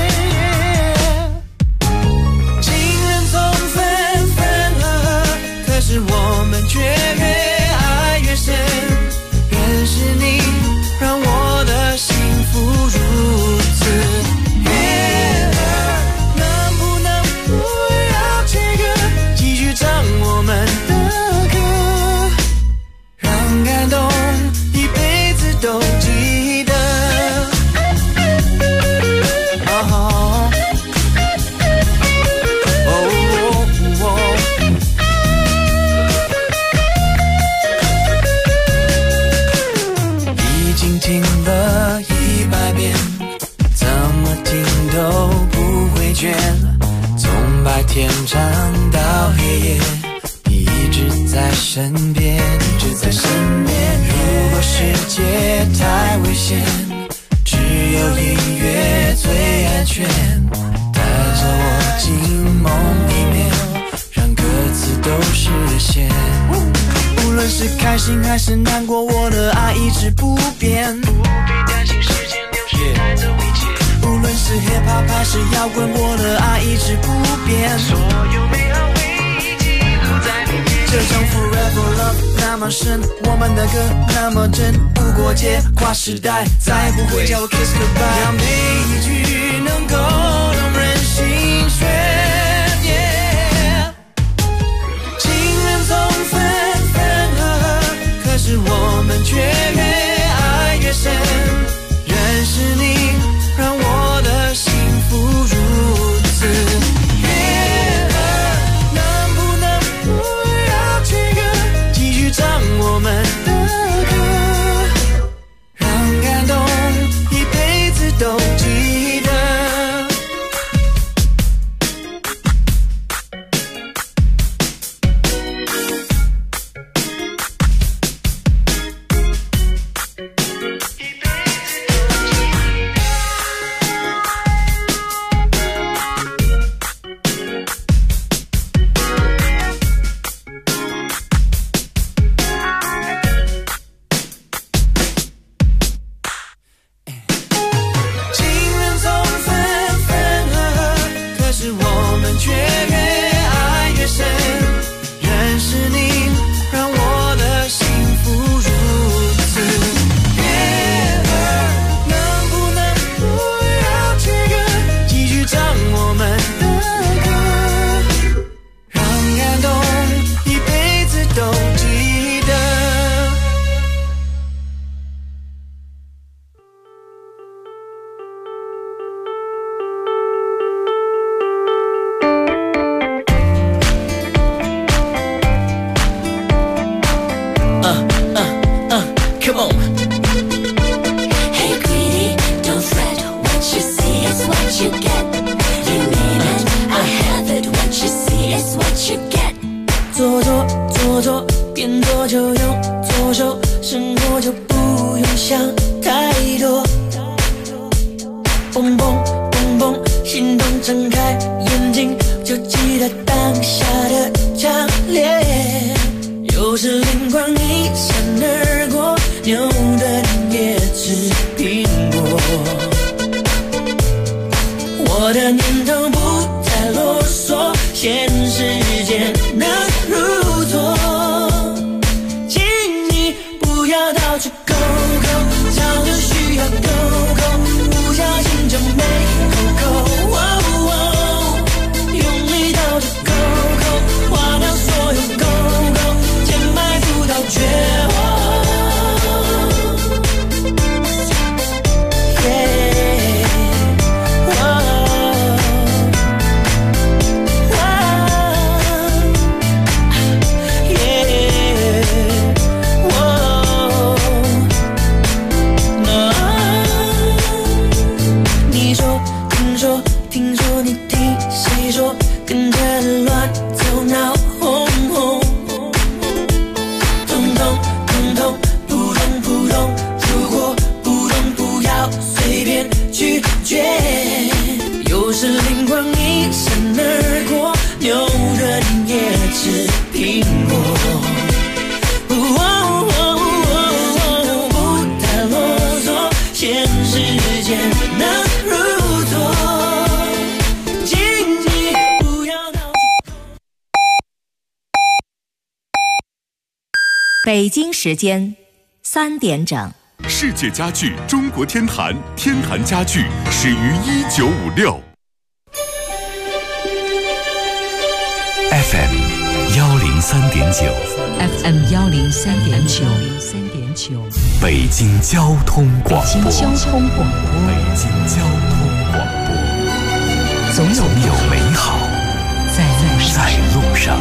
可是我们却越爱越深，认识你让我的幸福如此悦耳，能不能不要这个，继续唱我们的歌，让感动一辈子都记得。听了100遍，怎么听都不会倦，从白天唱到黑夜，你一直在身边，一直在身边。如果世界太危险，只有音乐最安全，带着我进梦里面，让歌词都实现。无论是开心还是难过，我的爱一直不变，不必担心时间流逝带走一切。无论是 hip hop 还是摇滚，我的爱一直不变，所有美好回忆记录在里面。这种 forever love 那么深，我们的歌那么真，无国界跨时代，再不会叫我 kiss goodbye。让每一句能够动人心弦。可是我们却越爱越深，认识你让我的幸福如此悦耳，能不能不要这个，继续唱我们的歌，让感动一辈子都记得。却越爱越深，认识你让安静，就记得当下的强烈。有时灵光一闪而过，牛顿也吃苹果。我的念头不再啰嗦，现实间能如昨。请你不要到处勾勾，早就需要勾勾，不小心就没勾勾。用力到处勾勾，划掉所有勾勾，填埋不到绝望。有时灵光一闪而过，牛顿也吃苹果。不太啰嗦，现实间能如昨。请你不要到处。 北京时间3点整。 世界家具中国天坛，天坛家具始于1956。 FM 103.9 FM 103.9 北京交通广播。 北京交通广播。 北京交通广播。总有美好在路上。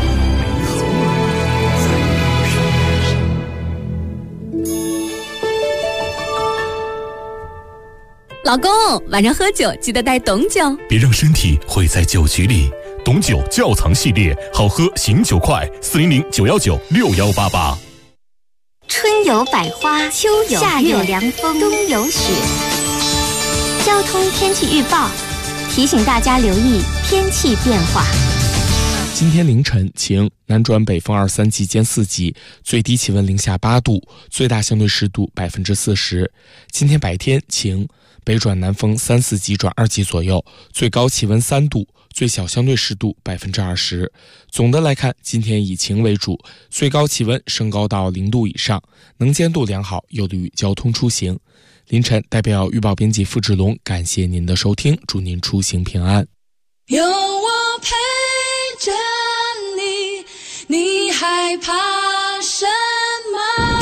老公，晚上喝酒记得带董酒， 别让身体毁在酒局里。董酒窖藏系列，好喝醒酒快，400-919-6188。 春有百花，秋有夏有凉风，冬有雪。交通天气预报提醒大家留意天气变化。 今天凌晨晴，南转北风2、3级兼4级，最低气温零下8度，最大相对湿度40%。今天白天晴，北转南风3、4级转2级左右，最高气温3度，最小相对湿度20%。总的来看，今天以晴为主，最高气温升高到0度以上，能见度良好，有利于交通出行。凌晨代表预报编辑付志龙感谢您的收听，祝您出行平安。 有我陪着你，你害怕什么？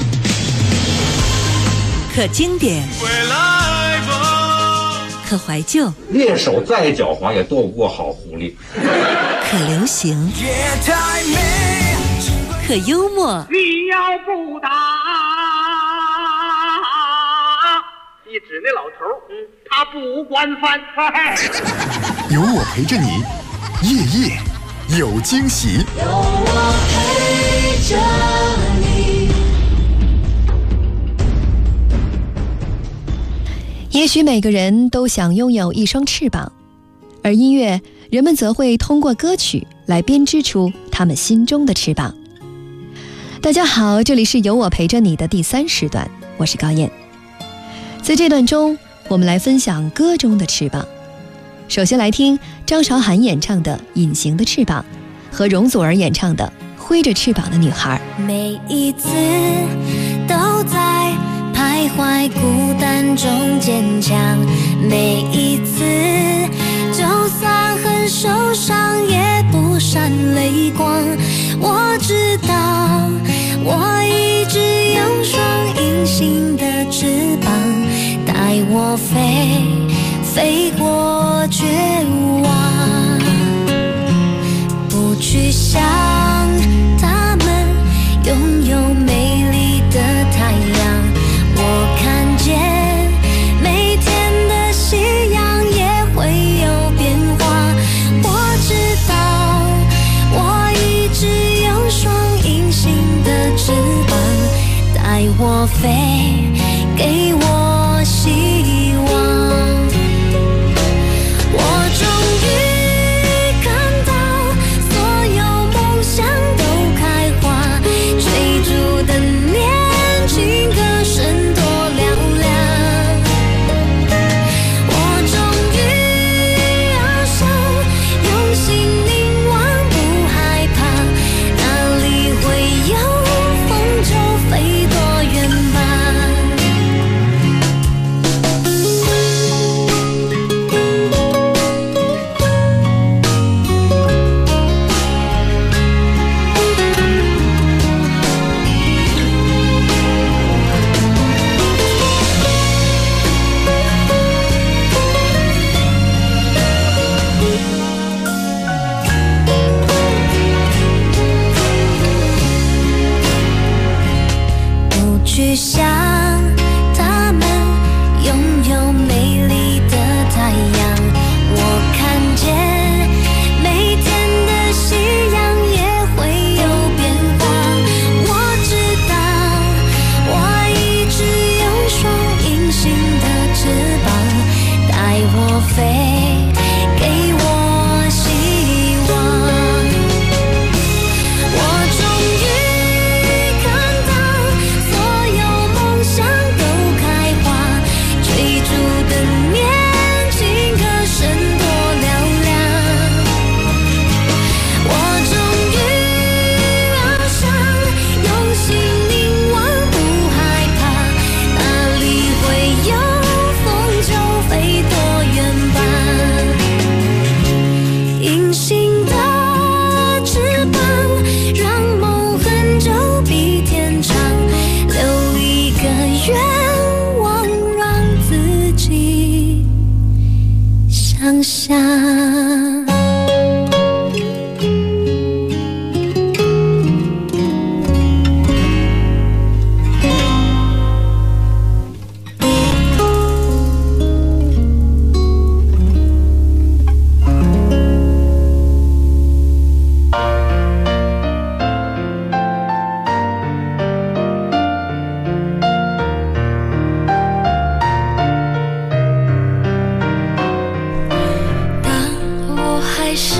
可经典，可怀旧， 猎手再狡猾也斗不过好狐狸。 可流行，可幽默。 你要不打，一指那老头，他不惯犯。 有我陪着你，夜夜有惊喜。 有我陪着你。 也许每个人都想拥有一双翅膀，而音乐，人们则会通过歌曲来编织出他们心中的翅膀。大家好，这里是有我陪着你的第3时段，我是高燕。在这段中，我们来分享歌中的翅膀。首先来听张韶涵演唱的《隐形的翅膀》和容祖儿演唱的《挥着翅膀的女孩》。 每一次都在徘徊孤单中坚强，每一次就算很受伤也不闪泪光。我知道我一直有双隐形的翅膀，带我飞过绝望，不去想他们拥有美丽的太阳。我看见每天的夕阳也会有变化。我知道我一直有双隐形的翅膀，带我飞，给我希望。我终于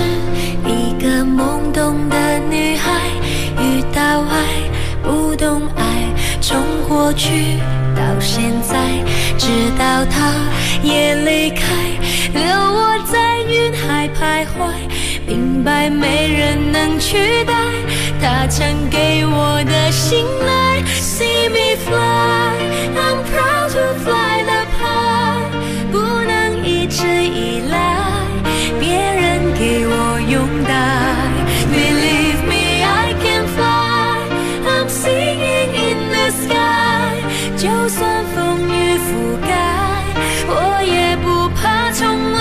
一个懵懂的女孩，遇到爱不懂爱，从过去到现在，直到她也离开，留我在云海徘徊，明白没人能取代她曾给我的信赖。 See me fly, I'm proud to fly the high， 不能一直依赖别人给我拥戴。Believe me, I can fly, I'm singing in the sky， 就算风雨覆盖，我也不怕重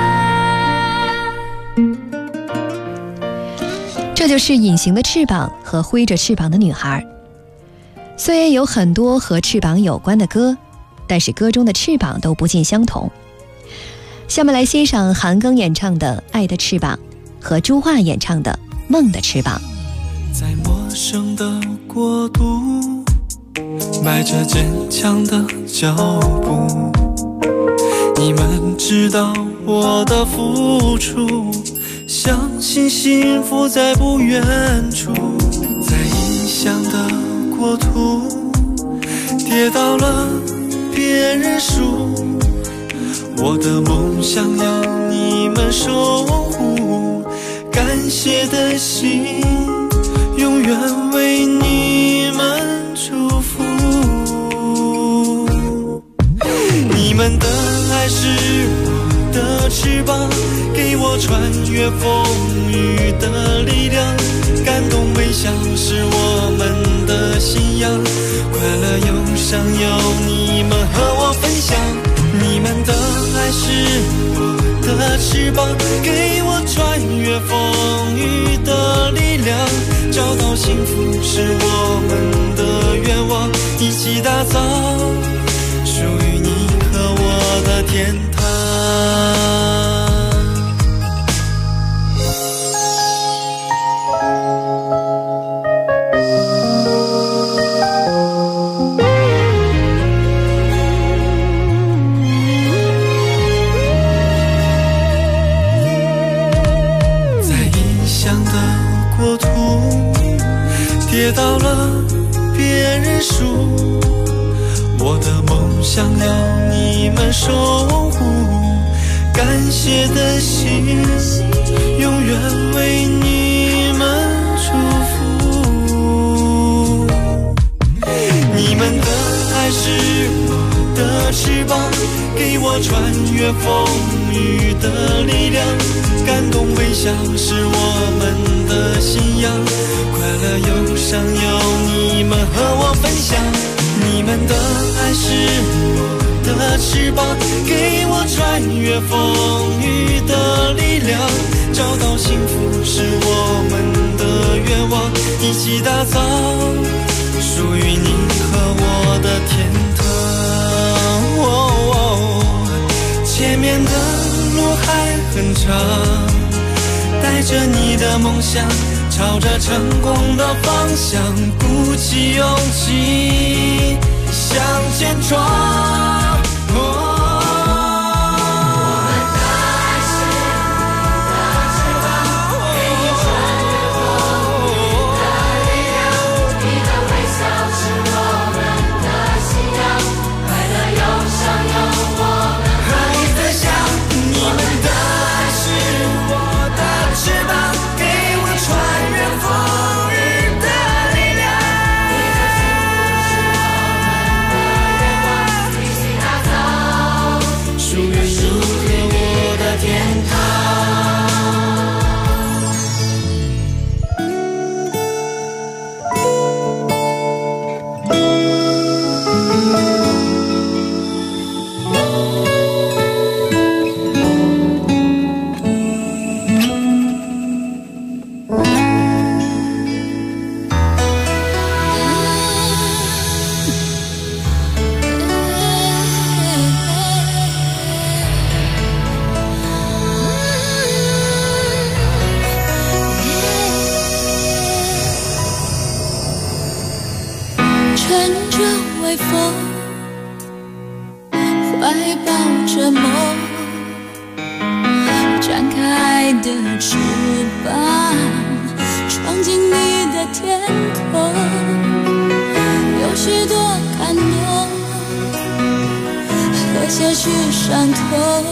来。 这就是隐形的翅膀和挥着翅膀的女孩。虽然有很多和翅膀有关的歌，但是歌中的翅膀都不尽相同。下面来欣赏韩庚演唱的《爱的翅膀》和朱桦演唱的《梦的翅膀》。 在陌生的国度，迈着坚强的脚步，你们知道我的付出，相信幸福在不远处。在异乡的国土，跌倒了别认输，我的梦想要你们守护，感谢的心永远为你们祝福。你们的爱是我的翅膀，给我穿越风雨的力量，感动微笑是我们的信仰，快乐忧伤有你们和我分享。你们的爱是我的翅膀，给我穿越风雨的力量，找到幸福是我们的愿望，一起打造属于你和我的天堂。跌倒了别认输，我的梦想要你们守护，感谢的心永远为你们祝福。你们的爱是我的翅膀，给我穿越风雨的力量，感动微笑是我们的信仰，快乐忧伤有你们和我分享。你们的爱是我的翅膀，给我穿越风雨的力量，找到幸福是我们的愿望，一起打造属于你和我的天堂。前面的路还很长，带着你的梦想，朝着成功的方向，鼓起勇气向前闯。 怀抱着梦，展开爱的翅膀，闯进你的天空，有许多感动和些许伤痛，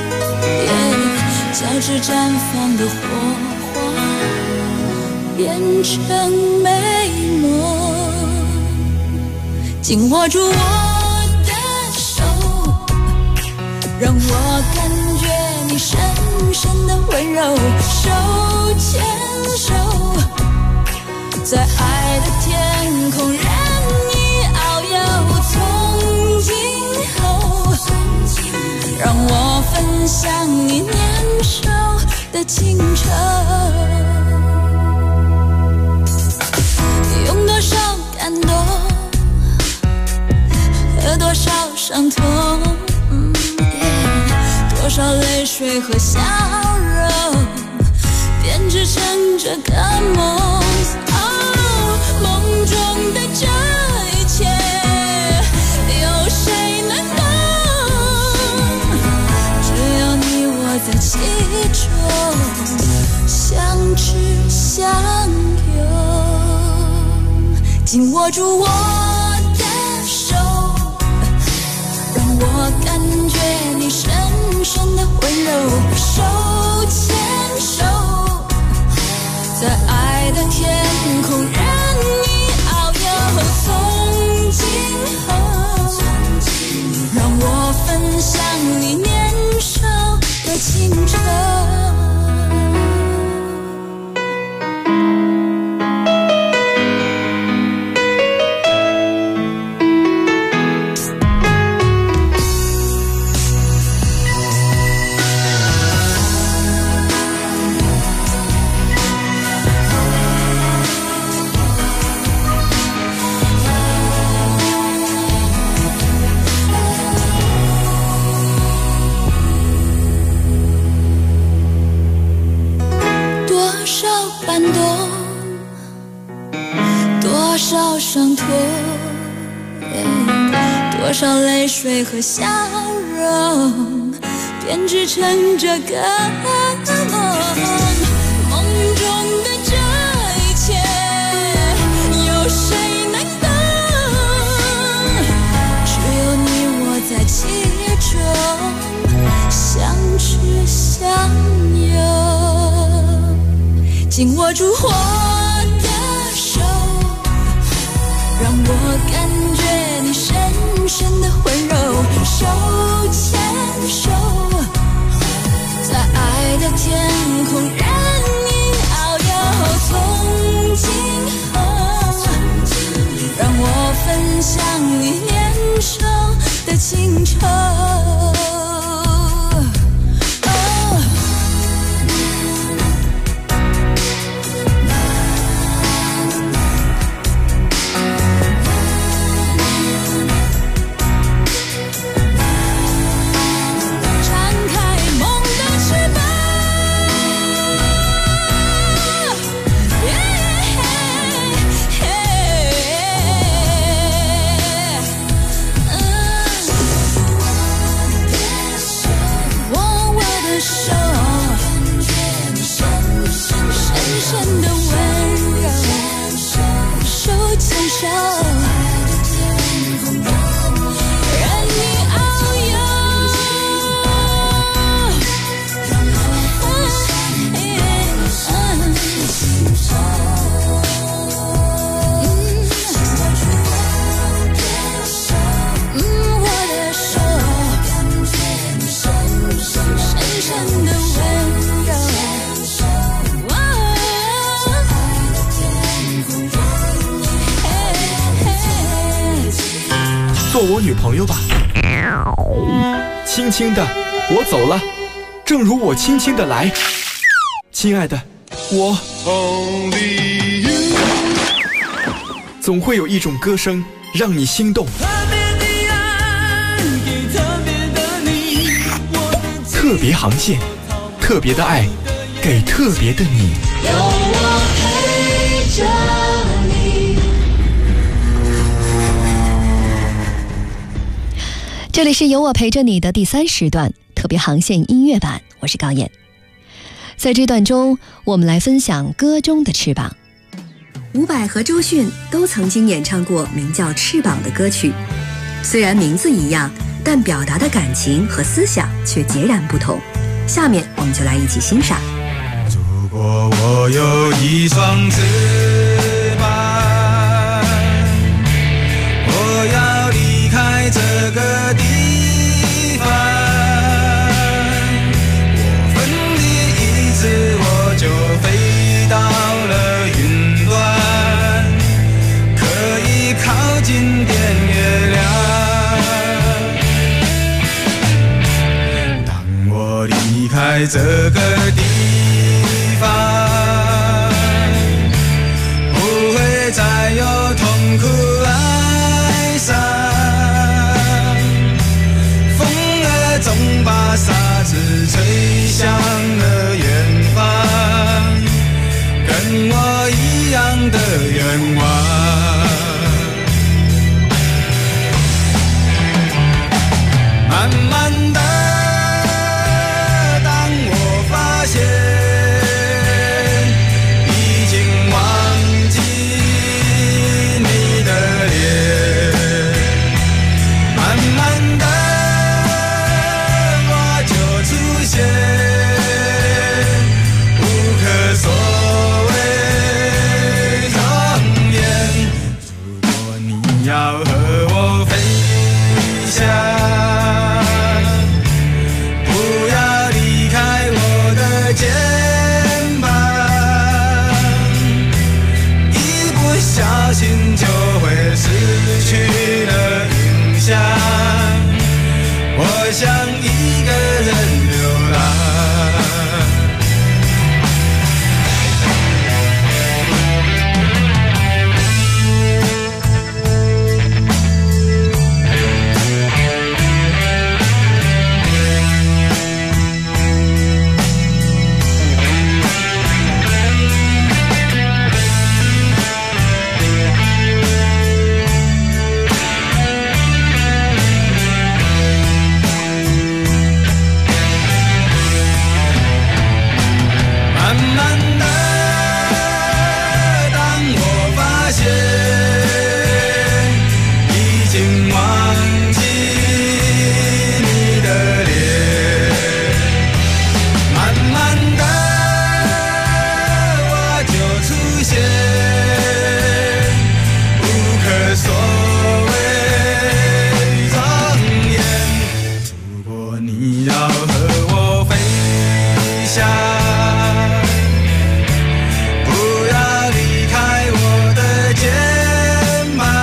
交织绽放的火花变成美梦，紧握住我的手，让我感觉你深深的温柔，手牵手，在爱的天空任你遨游，从今后让我分享你年少的清澈，用多少感动和多少伤痛，多少泪水和笑容编织成这个梦，梦中的这一切有谁能懂，只有你我在其中相知相拥，紧握住我的手，让我感觉你深深的温柔，手牵手，在爱的天空任你遨游，从今后让我分享你年少的清澈。多少伤痛，多少泪水和笑容编织成这个梦，梦中的这一切有谁能懂，只有你我在其中相知相拥，紧握住我的手，让我感觉你深深的温柔，手牵手，在爱的天空任你遨游，从今后让我分享你年少的清澈。 做我女朋友吧。轻轻的，我走了，正如我轻轻的来。亲爱的，我总会有一种歌声让你心动。特别航线，特别的爱，给特别的你。有我陪着你。 这里是有我陪着你的第3时段特别航线音乐版，我是高燕。 在这段中，我们来分享歌中的翅膀。 伍佰和周迅都曾经演唱过名叫《翅膀》的歌曲，虽然名字一样，但表达的感情和思想却截然不同。下面我们就来一起欣赏。 如果我有一双翅膀，我要离开这个地方，我奋力一次我就飞到了云端，可以靠近点月亮。当我离开这个地方，不会再有痛苦哀伤，风儿总把沙子吹向了远方，跟我一样的愿望。慢慢的，当我发现已经忘记你的脸，慢慢的我就出现，无可所谓容颜。如果你要和我飞翔，不要离开我的肩膀，一不小心就会失去了影像，我像一个人流浪。慢慢的，当我发现已经忘记你的脸，慢慢的我就出现，无可所谓容颜。如果你要和我飞翔，不要离开我的肩膀，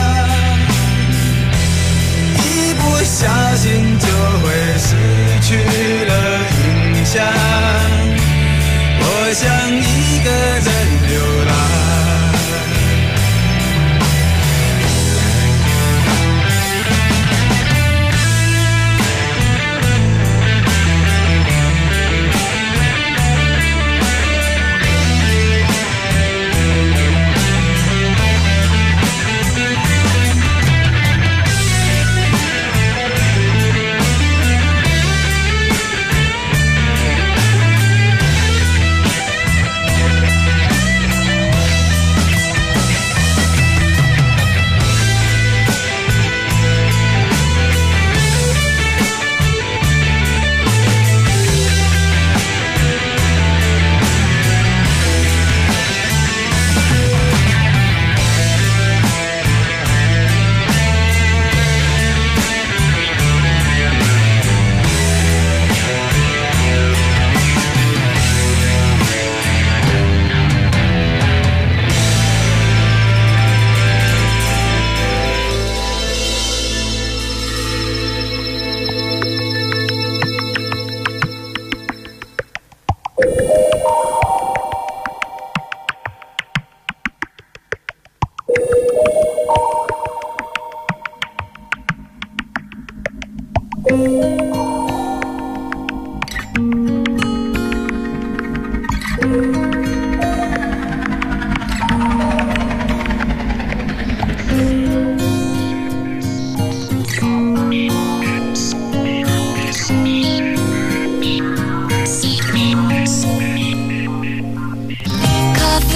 一不小心就会失去了影像，我像一个人流浪。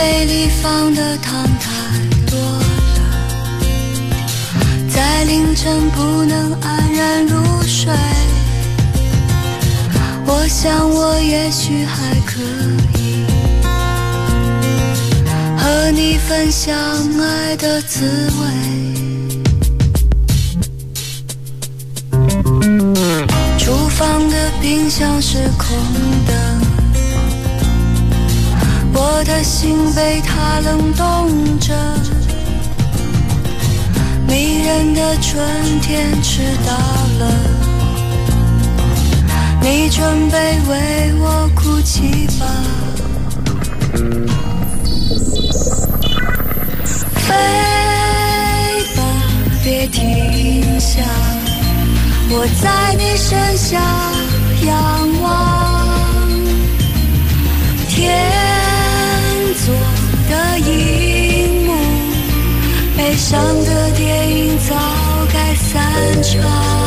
杯里放的糖太多了，在凌晨不能安然入睡。我想我也许还可以和你分享爱的滋味。厨房的冰箱是空的，我的心被它冷冻着。迷人的春天迟到了，你准备为我哭泣吧。飞吧，别停下，我在你身下仰望。天作的荧幕，悲伤的电影早该散场。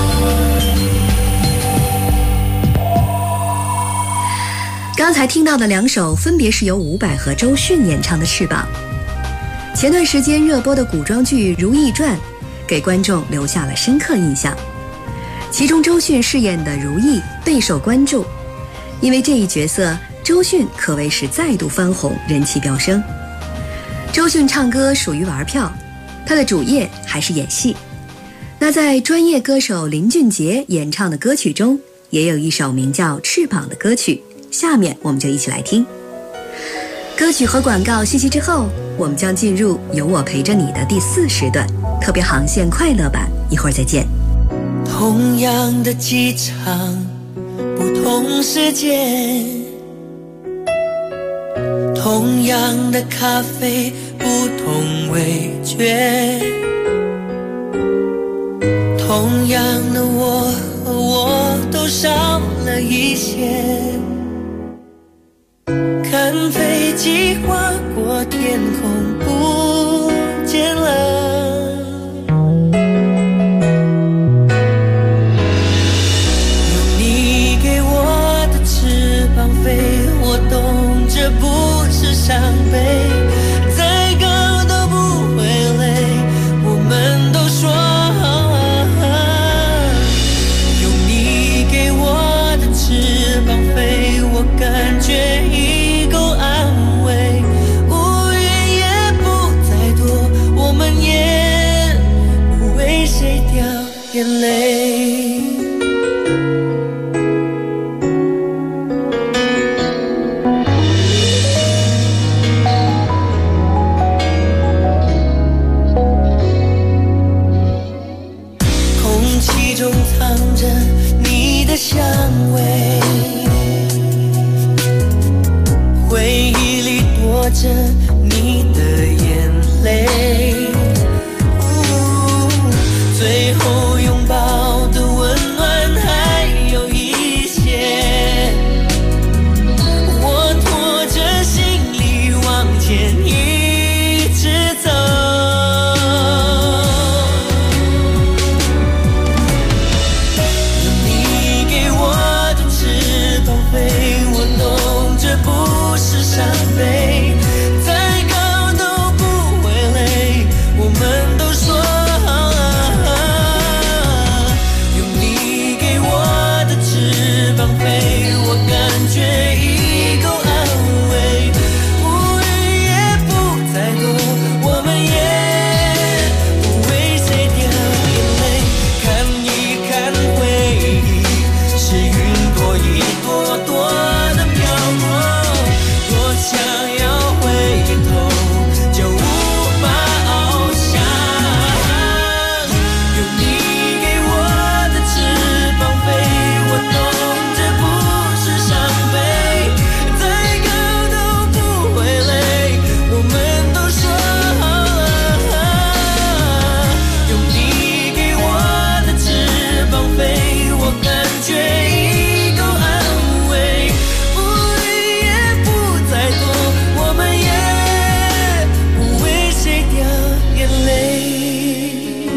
刚才听到的两首分别是由伍佰和周迅演唱的《翅膀》。前段时间热播的古装剧《如懿传》给观众留下了深刻印象，其中周迅饰演的如懿备受关注，因为这一角色周迅可谓是再度翻红，人气飙升。周迅唱歌属于玩票，她的主业还是演戏。那在专业歌手林俊杰演唱的歌曲中，也有一首名叫《翅膀》的歌曲，下面我们就一起来听。歌曲和广告信息之后，我们将进入有我陪着你的第4时段特别航线快乐版，一会儿再见。 同样的机场，不同时间，同样的咖啡，不同味觉，同样的我和我都少了一些。看飞机划过天空，不见了。用你给我的翅膀飞，我懂这不是伤悲，再高都不会累。我们都说，用你给我的翅膀飞，我感觉已够安慰，乌云也不再多，我们也不为谁掉眼泪。空气中藏着你的香味，回忆里躲着你的眼泪，最后拥抱的温暖还有一些，我拖着行李往前一直走。用你给我的翅膀飞，我懂这不是伤悲，再高都不会累。我们都说，用你给我的翅膀飞，我感觉已够安慰，乌云也不再多，我们也不为谁掉眼泪。看一看回忆，是云朵一朵朵的飘过，多想要回头，就无法翱翔。用你给我的翅膀飞，我懂这不是伤悲，再高都不会累。我们都说，用你给我的翅膀飞，我感觉已够安慰，乌云也不再多，我们也不为谁掉眼泪。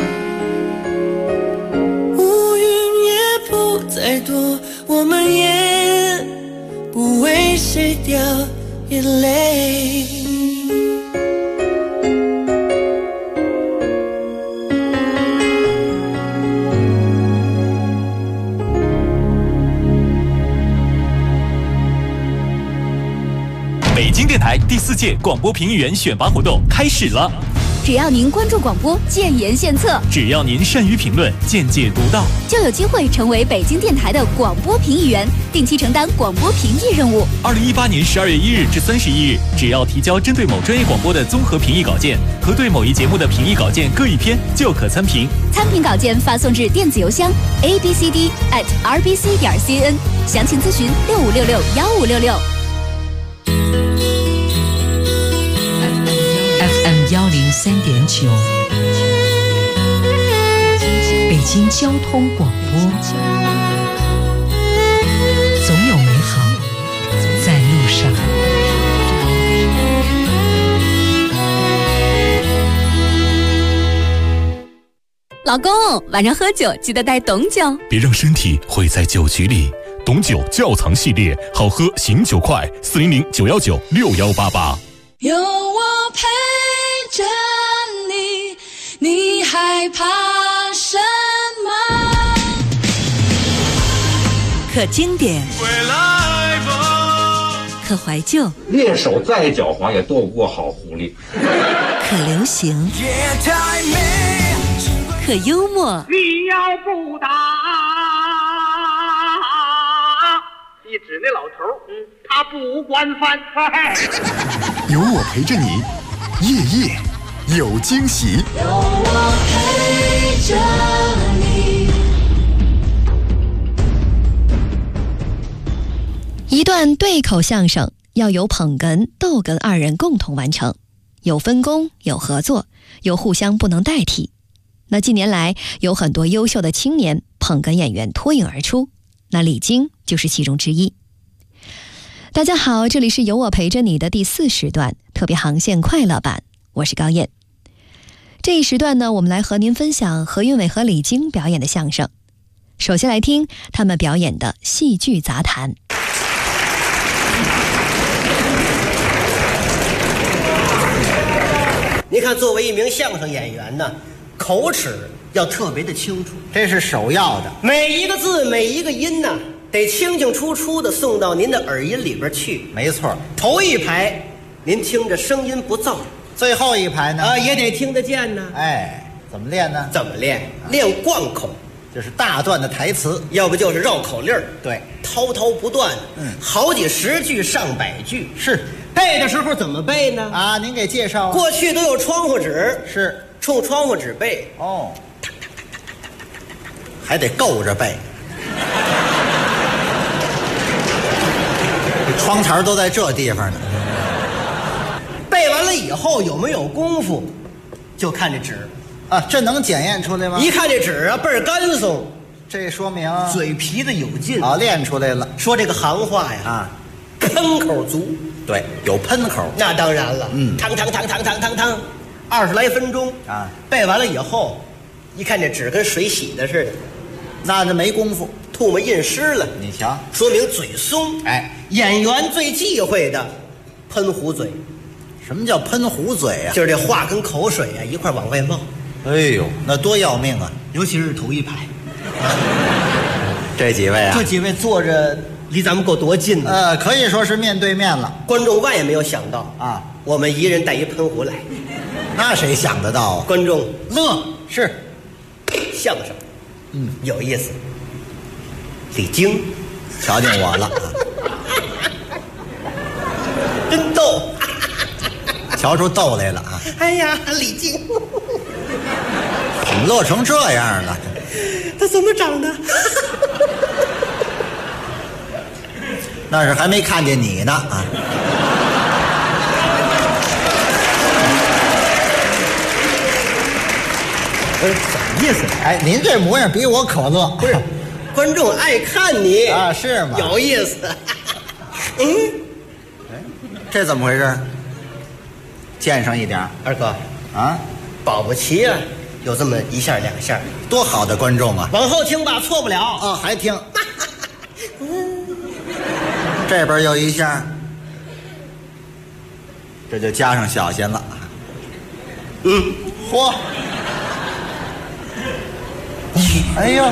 乌云也不再多，我们也不为谁掉眼泪。 北京电台第4届广播评议员选拔活动开始了。 只要您关注广播，建言献策； 只要您善于评论，见解独到， 就有机会成为北京电台的广播评议员，定期承担广播评议任务。 2018年12月1日至31日，只要提交针对某专业广播的综合评议稿件和对某一节目的评议稿件各1篇，就可参评。 参评稿件发送至电子邮箱 abcd@rbc.cn， 详情咨询65661566。 FM103.9，北京交通广播，总有美好在路上。 老公，晚上喝酒记得带董酒， 别让身体毁在酒局里。董酒窖藏系列，好喝醒酒快，400-919-6188。 有我陪着你，你害怕什么？ 可经典，可怀旧， 猎手再狡猾也斗不过好狐狸。 可流行，可幽默。 你要不打，一指那老头，他不惯犯。 有我陪着你，夜夜有惊喜。 有我陪着你。 一段对口相声要有捧哏、逗哏2人共同完成，有分工，有合作，有互相不能代替。那近年来有很多优秀的青年捧哏演员脱颖而出，那李菁就是其中之一。大家好，这里是有我陪着你的第4时段特别航线快乐版，我是高燕。这一时段呢，我们来和您分享何云伟和李菁表演的相声。首先来听他们表演的戏剧杂谈。 您看，作为一名相声演员呢，口齿要特别的清楚，这是首要的。每一个字，每一个音呢，得清清楚楚的送到您的耳音里边去。没错，头一排您听着声音不燥，最后一排呢也得听得见呢。哎，怎么练呢？怎么练？练贯口，就是大段的台词，要不就是绕口令儿。对，滔滔不断，好几10句上百句。是。背的时候怎么背呢？啊，您给介绍。过去都有窗户纸，是冲窗户纸背。哦，还得够着背。这窗台都在这地方呢。背完了以后有没有功夫，就看这纸啊，这能检验出来吗？一看这纸啊，倍儿干松，这说明嘴皮子有劲啊，练出来了。说这个行话呀，啊，喷口足。对，有喷口，那当然了。汤，20来分钟啊，背完了以后，一看这纸跟水洗的似的，那就没功夫，唾沫印湿了。你瞧，说明嘴松。哎，演员最忌讳的，喷壶嘴。什么叫喷壶嘴啊？就是这话跟口水啊一块往外冒。哎呦，那多要命啊！尤其是头一排，这几位啊，这几位坐着。离咱们够多近呢？可以说是面对面了。观众万也没有想到啊，我们一人带一喷壶来，那谁想得到啊？观众乐是相声，有意思。李菁，瞧见我了，真逗，瞧出逗来了啊！哎呀，李菁，怎么乐成这样了？他怎么长的？那是还没看见你呢啊！什么意思？哎，您这模样比我可乐。不是，观众爱看你啊，是吗？有意思。这怎么回事？见上一点，二哥啊，保不齐啊，有这么1下2下，多好的观众啊！往后听吧，错不了啊，还听。这边又1下，这就加上小心了。嚯！哎呦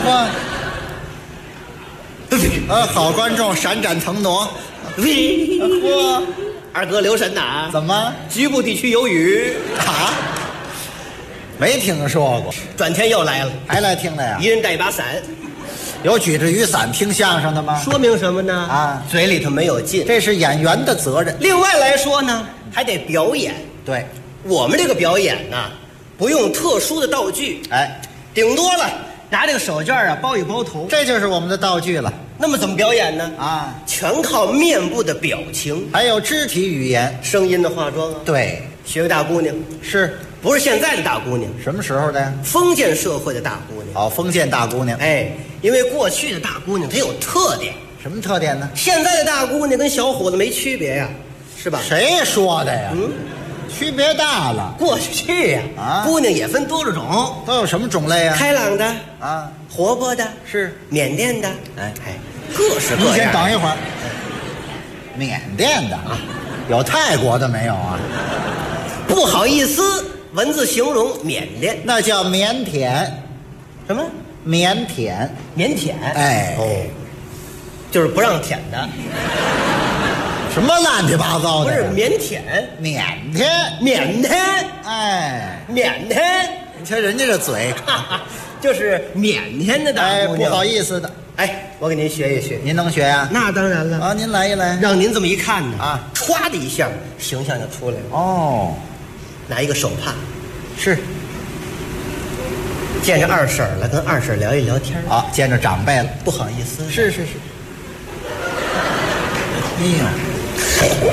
呵！好观众闪展腾挪。嚯！ 二哥留神呐！怎么？局部地区有雨啊？没听说过。转天又来了，还来听来呀？一人带一把伞。有举着雨伞听相声的吗？说明什么呢？啊，嘴里头没有劲，这是演员的责任。另外来说呢，还得表演。对，我们这个表演呢，不用特殊的道具，哎，顶多了拿这个手绢啊包一包头，这就是我们的道具了。那么怎么表演呢？啊，全靠面部的表情，还有肢体语言、声音的化妆啊。对，学个大姑娘，是不是现在的大姑娘？什么时候的？封建社会的大姑娘。哦，封建大姑娘。哎，因为过去的大姑娘她有特点。什么特点呢？现在的大姑娘跟小伙子没区别呀，是吧？谁说的呀？嗯，区别大了。过去呀，啊，姑娘也分多少种，都有什么种类啊？开朗的啊，活泼的，是缅甸的，哎，各式各样。你先等一会儿。缅甸的啊，有泰国的没有啊？不好意思，文字形容缅甸，那叫腼腆。什么？腼腆，腼腆。哎，哦，就是不让舔的。什么乱七八糟的？不是腼腆，腼腆，腼腆。哎，腼腆。你瞧人家这嘴，就是腼腆的大姑娘。不好意思的。哎，我给您学一学。您能学呀？那当然了。啊，您来一来。让您这么一看呢，啊，歘的一下，形象就出来了。哦。拿一个手帕，是见着二婶了，跟二婶聊一聊天。啊，见着长辈了，不好意思。是。哎呦，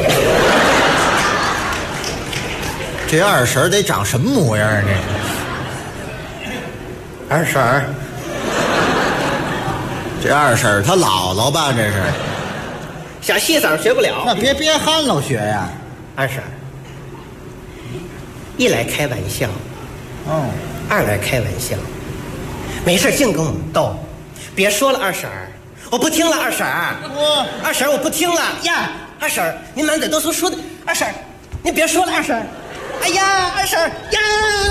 这二婶得长什么模样呢？二婶儿，这二婶她姥姥吧？这是小细嗓学不了，那别憨喽学呀。二婶。一来开玩笑，哦，二来开玩笑，没事净跟我们逗，别说了，二婶儿，我不听了，二婶儿，二婶儿我不听了呀，二婶儿您满嘴都说的，二婶儿您别说了，二婶儿，哎呀，二婶儿呀，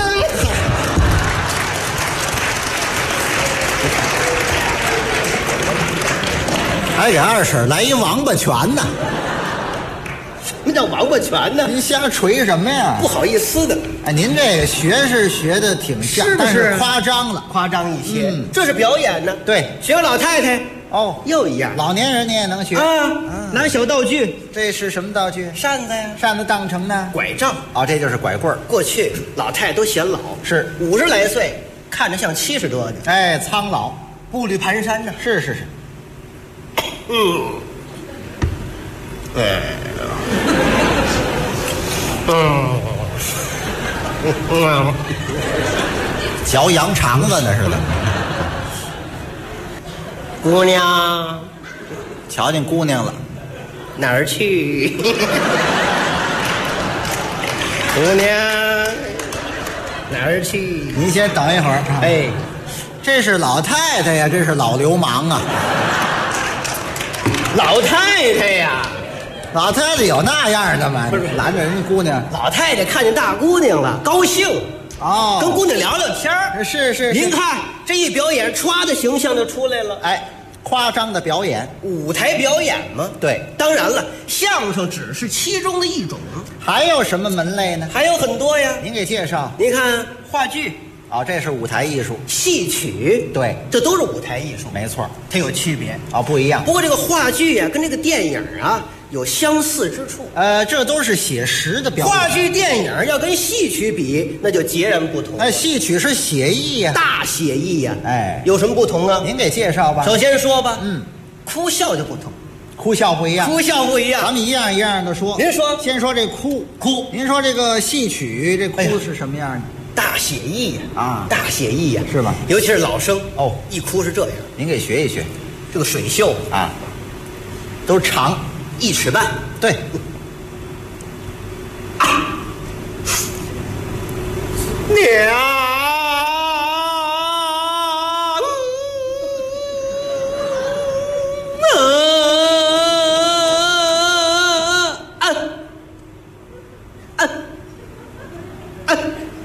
还给二婶儿来一王八拳呢。什么叫王八拳呢？您瞎锤什么呀？不好意思的。哎，您这个学是学的挺像，但是夸张了，夸张一些。这是表演呢。对，学个老太太。哦，又一样。老年人你也能学啊？拿小道具，这是什么道具？扇子呀。扇子当成呢？拐杖。哦，这就是拐棍儿。过去老太太都显老，是50来岁，看着像70多的。哎，苍老，步履蹒跚呢。是。嚼羊肠子呢似的。姑娘，瞧见姑娘了，哪儿去？姑娘，哪儿去？您先等一会儿。哎，这是老太太呀，这是老流氓啊！老太太呀！老太太有那样的吗？不是拦着人家姑娘。老太太看见大姑娘了，高兴哦，跟姑娘聊聊天儿。是。您看这一表演，歘的形象就出来了。哎，夸张的表演，舞台表演嘛。对，当然了，相声只是其中的一种，还有什么门类呢？还有很多呀。您给介绍。您看话剧。哦，这是舞台艺术，戏曲，对，这都是舞台艺术，没错，它有区别哦，不一样。不过这个话剧啊，跟这个电影啊有相似之处，这都是写实的表演。话剧、电影要跟戏曲比，那就截然不同。哎，戏曲是写意呀，大写意呀，哎，有什么不同啊？您给介绍吧。首先说吧，哭笑就不同，哭笑不一样，哭笑不一样，咱们一样一样的说。您说，先说这哭，您说这个戏曲这哭是什么样的？大写意呀，啊，大写意呀，是吧？尤其是老生哦，一哭是这样。您给学一学，这个水袖啊，都长1尺半，对。娘，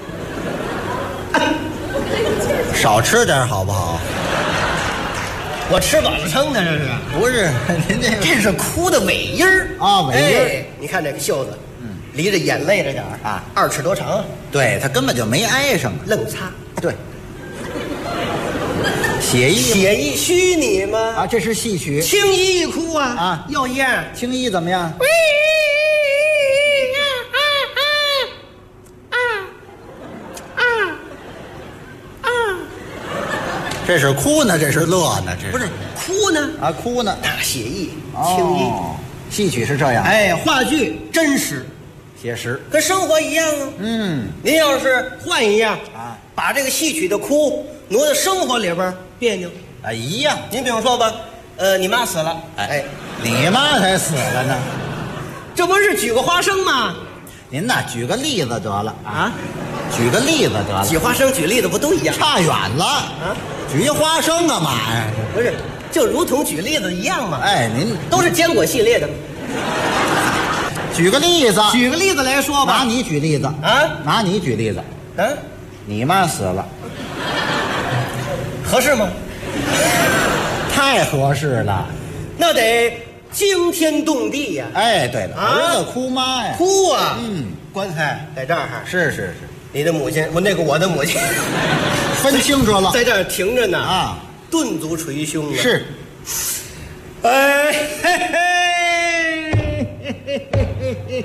少吃点好不好？ 我吃饱了撑的，这是？不是，您这是哭的尾音儿啊，尾音儿。你看这个袖子，离着眼泪这点儿啊，2尺多长啊。对他根本就没挨上，愣擦。对，写意，写意虚拟吗？啊，这是戏曲。青衣一哭啊啊，又一样。青衣怎么样？这是哭呢，这是乐呢，这不是哭呢啊，哭呢，大写意，青衣，戏曲是这样，哎，话剧真实，写实，跟生活一样啊。您要是换一样啊，把这个戏曲的哭挪到生活里边，别扭啊，一样。您比如说吧，你妈死了，哎，你妈才死了呢，这不是举个花生吗？您呐，举个例子得了啊，举个例子得了，举花生举例子不都一样？差远了啊！举花生干嘛呀？不是，就如同举例子一样嘛。哎，您都是坚果系列的。举个例子，举个例子来说吧。拿你举例子啊？拿你举例子。嗯，你妈死了，合适吗？太合适了，那得惊天动地呀！哎，对了，儿子哭妈呀，哭啊！棺材在这儿，是，你的母亲，我的母亲，分清楚了，在这儿停着呢啊，顿足捶胸啊！是，哎嘿嘿，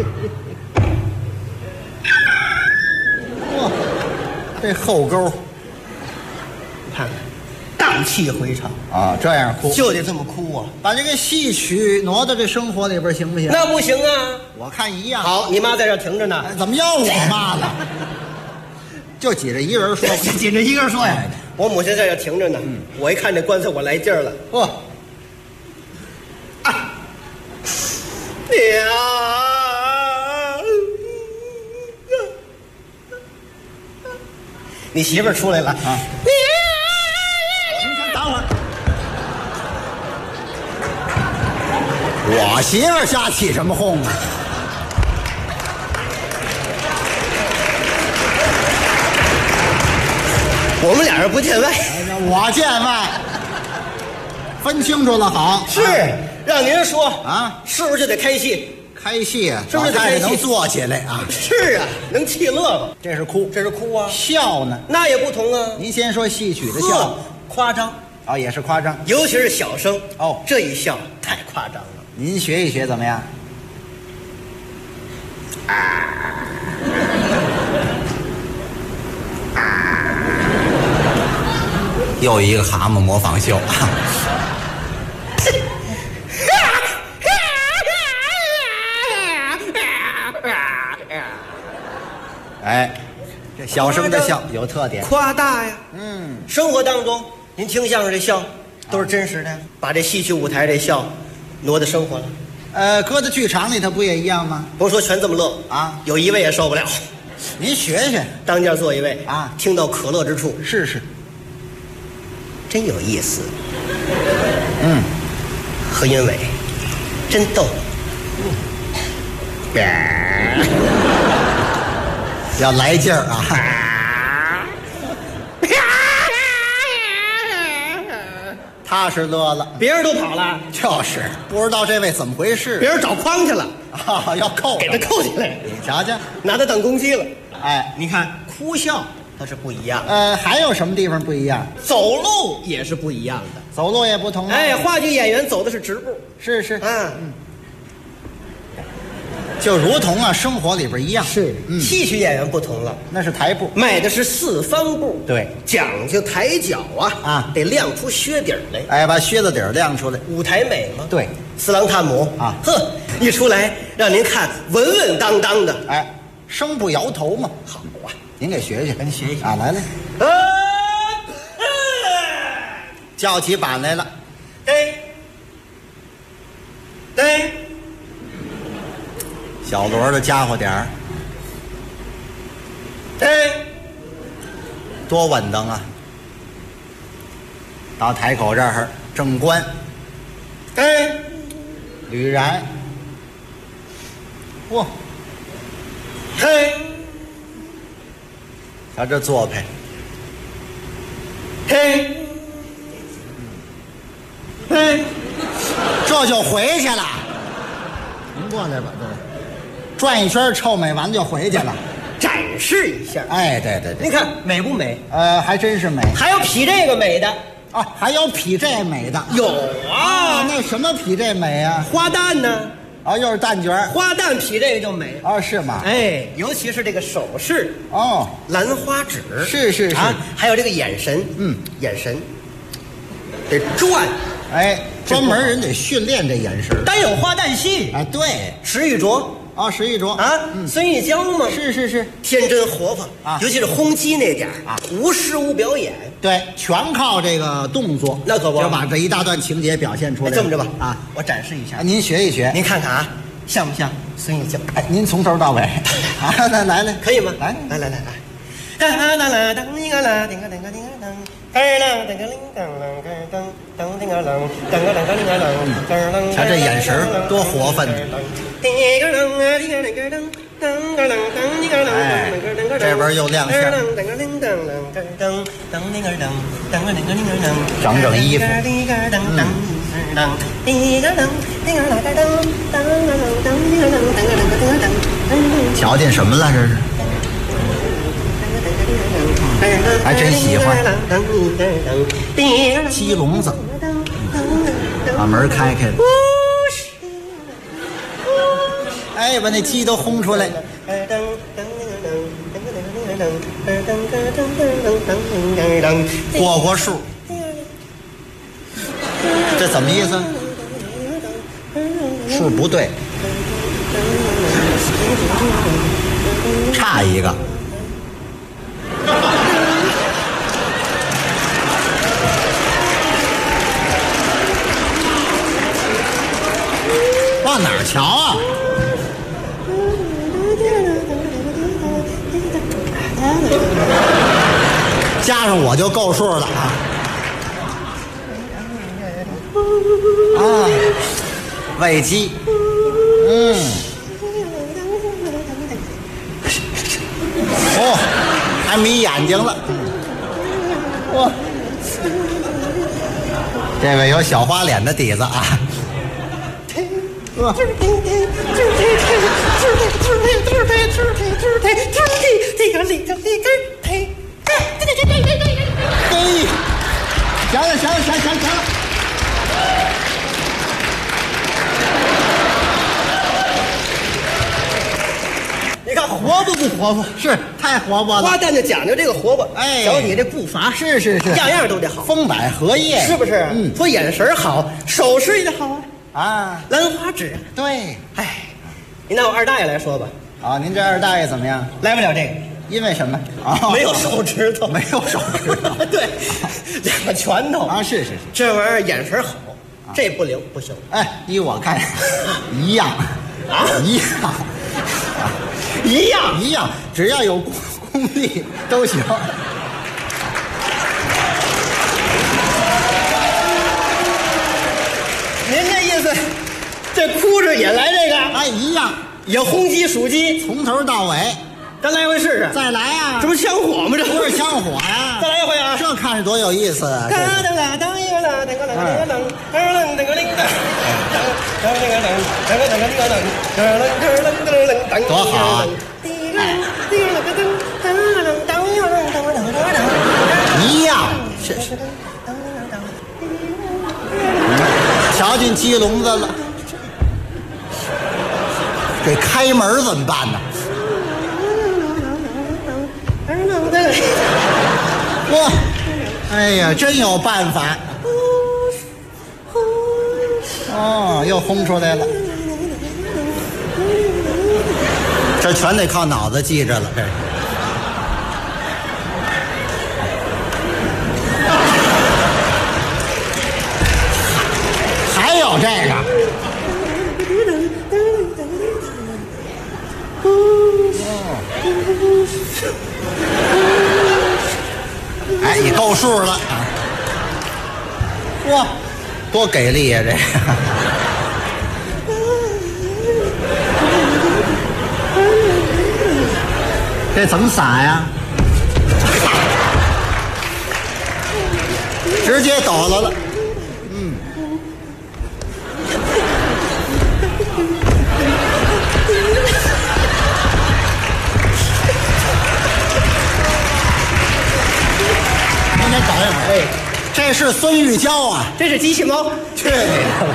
哇，这后沟，你看看。荡气回肠啊！这样哭就得这么哭啊！把这个戏曲挪到这生活里边行不行？那不行啊！我看一样。好，你妈在这停着呢。怎么又我妈了？就挤着一个人说，挤着一个人说呀。我母亲在这停着呢。我一看这棺材，我来劲儿了。嚯！啊！娘！你媳妇儿出来了啊！我媳妇儿瞎起什么哄啊？我们俩人不见外，我见外，分清楚了好。是，让您说啊，是不是就得开戏？开戏啊，是不是得开戏？能坐起来啊？是啊，能气乐吧？这是哭，这是哭啊。笑呢？那也不同啊。您先说戏曲的笑，夸张啊，也是夸张，尤其是小生哦，这一笑太夸张了。您学一学怎么样？又一个蛤蟆模仿秀。哎，这小生的笑有特点，夸大呀。生活当中您听相声这笑都是真实的，把这戏曲舞台这笑挪到生活了，搁在剧场里头不也一样吗？甭说全这么乐啊，有一位也受不了。您学学，当间坐一位啊，听到可乐之处，是，真有意思。何云伟，真逗。要来劲儿啊！他是乐了，别人都跑了，就是不知道这位怎么回事，别人找筐去了啊，要扣，给他扣起来。你瞧瞧，拿他当公鸡了。哎，你看哭笑它是不一样。还有什么地方不一样？走路也是不一样的，走路也不同。哎，话剧演员走的是直步，是，就如同啊生活里边一样。是，戏曲演员不同了，那是台步，迈的是四方步，对，讲究抬脚啊，得亮出靴底来，哎，把靴子底亮出来，舞台美嘛。对，四郎探母啊，呵，一出来让您看稳稳当当的，哎，生不摇头嘛。好啊，您给学学，跟学一学啊，来，叫起板来了，对。小锣的家伙点儿，多稳当啊！到台口这儿正官，吕然，嚯，他这做派， 这就回去了。您过来吧，转一圈臭美完就回去了。 展示一下。 哎，对对对， 您看美不美？ 还真是美。 还有比这个美的啊，还有比这美的。 有啊， 那什么比这美啊？ 花旦呢？ 啊，又是蛋卷。 花旦比这个就美啊，是吗？ 哎，尤其是这个手势哦， 兰花指， 是啊，还有这个眼神，眼神得转， 哎，专门人得训练这眼神。 单有花旦戏啊，对， 石玉镯。 啊，石玉镯啊，孙玉娇嘛， 是， 天真活泼啊， 尤其是轰击那点啊，无实物表演， 对，全靠这个动作， 那可不， 要把这一大段情节表现出来。 这么着吧， 啊， 我展示一下， 您学一学， 您看看啊，像不像孙玉娇？ 哎，您从头到尾，啊，来， 可以吗？来， 瞧这眼神多活泛！哎，这边又亮相，整整衣服。瞧见什么了？这是？还真喜欢。鸡笼子，把门开开了。哎，把那鸡都轰出来。过数，这怎么意思？数不对，差一个。往哪儿瞧啊？加上我就够数了啊！啊，喂鸡，哦，还眯眼睛了，哇！这位有小花脸的底子啊！行了！ 你看活泼不活泼？ 是，太活泼了。 花旦就讲究这个活泼， 哎， 瞧你这步伐， 是， 样样都得好， 风摆荷叶， 是不是？说眼神好，手势也得好啊， 兰花指， 对。 哎，你拿我二大爷来说吧。 啊，您这二大爷怎么样？ 来不了这个， 因为什么？ 没有手指头， 没有手指头。 对，两个拳头啊，是， 这玩意儿眼神好，这不灵不行。 哎，依我看，一样啊，一样，只要有功力都行。 您这意思，这哭着也来这个？ 哎，一样， 也轰鸡数鸡， 从头到尾。 咱来回试试。 再来啊！ 这不枪火吗？这不是枪火呀！ 再来一回啊！ 这看着多有意思啊！多好啊！一样是。瞧见鸡笼子了，这开门怎么办呢？哇，哎呀，真有办法！哦，又轰出来了，这全得靠脑子记着了，这是。还有这个。哎，你够数了啊！哇，多给力呀！这怎么撒呀？直接抖了。 这是孙玉娇啊， 这是机器猫。 去你的！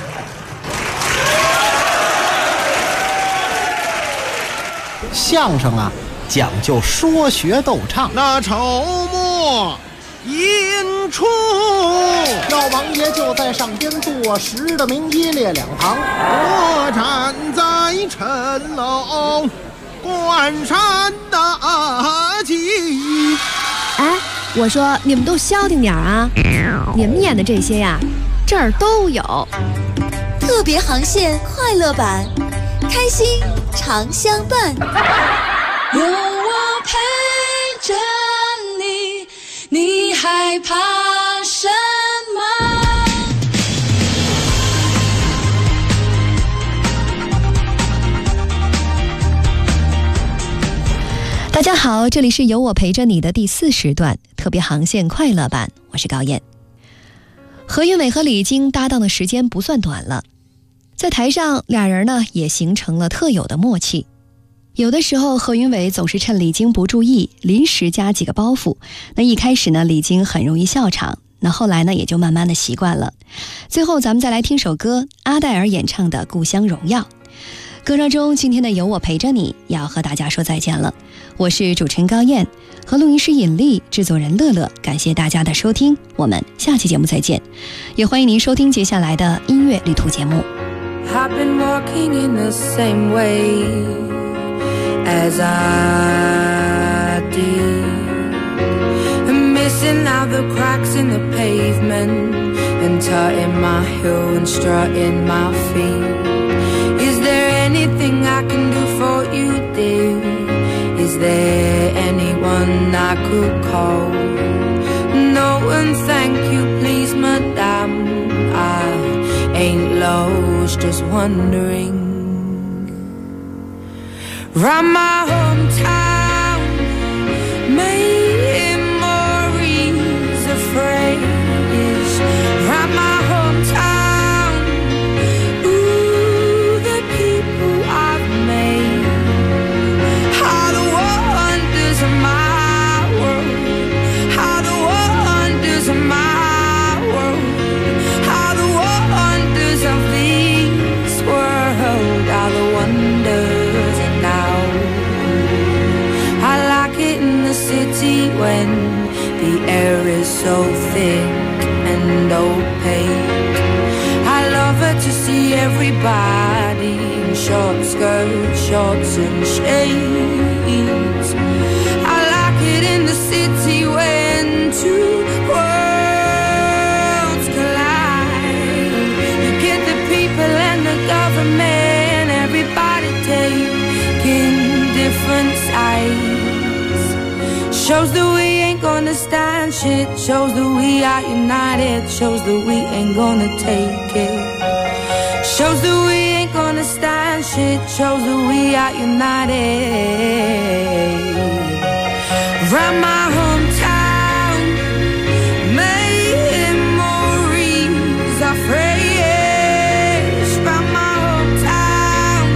相声啊，讲究说学逗唱。 那筹末引出， 老王爷就在上边坐实的名一列两旁， 我站在城楼观山大景。 哎，我说你们都消停点啊！你们演的这些呀，这儿都有。 特别航线快乐版，开心常相伴。 有我陪着你，你害怕什么？ 大家好，这里是有我陪着你的第4时段特别航线快乐版，我是高燕。何云伟和李菁搭档的时间不算短了，在台上俩人呢也形成了特有的默契。有的时候何云伟总是趁李菁不注意临时加几个包袱，那一开始呢李菁很容易笑场，那后来呢也就慢慢的习惯了。最后咱们再来听首歌，阿黛尔演唱的《故乡荣耀》。歌声中，今天的有我陪着你要和大家说再见了。我是主持人高燕，和录音师尹丽，制作人乐乐，感谢大家的收听，我们下期节目再见。也欢迎您收听接下来的音乐旅途节目。 I've been walking in the same way as I did, and missing out the cracks in the pavement, and tutting my heel and strutting my feet. Is there anything I can do for you, dear? Is there anyone I could call? No one, thank you, please, madame. I ain't lost, just wondering. Round my hometown, memories of phrase. Round my hometown, ooh, the people I've made. How the wonders of my world, how the wonders of my world, how the wonders of this world are the wonders now. I like it in the city when the air is so thick and opaque. I love it to see everybody in short skirts, shorts and shades. I like it in the city when two worlds collide. You get the people and the government, everybody taking different sides. Shows that we ain't gonna stand shit. Shows that we are united. Shows that we ain't gonna take it. Shows that we ain't gonna stand shit. Shows that we are united. Round my hometown, memories are fresh. Round my hometown,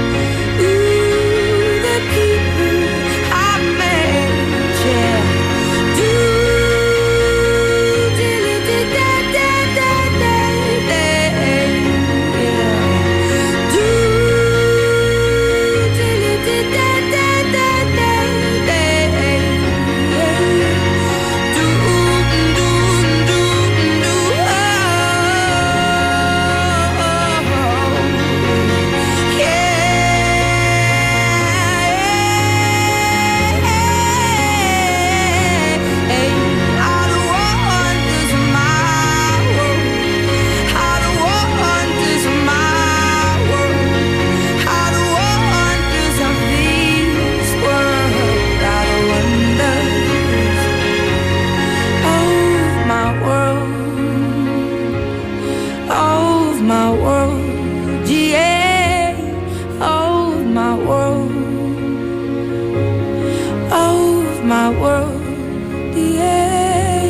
ooh, the people I met, yeah. Do dilly da da da da da, yeah. Do dilly da da da da da, yeah. Do do do do, oh, yeah. How the wonders of my world, how the wonders of my world, how the wonders of this world are the wonders of my world, yeah, of my world, of my world, yeah.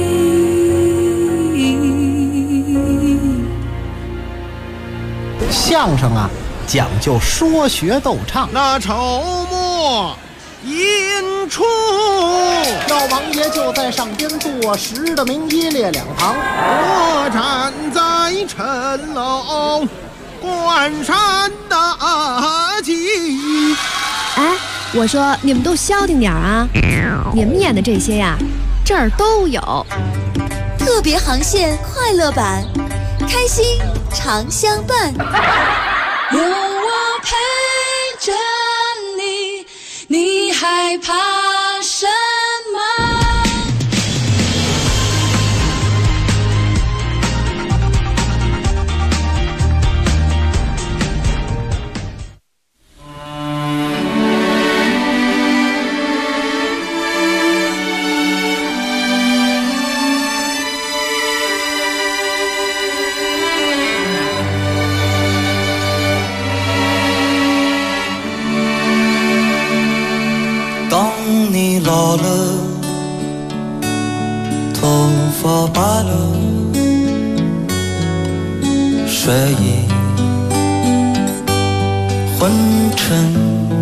相声啊，讲究说学逗唱。 那筹末引出。 老王爷就在上边坐实的名一列两旁， 我站在城楼关山大吉。 哎，我说你们都消停点啊！你们演的这些呀，这儿都有。 特别航线快乐版，开心常相伴。 有我陪着你，你害怕什么？ 你老了，头发白了，睡意昏沉。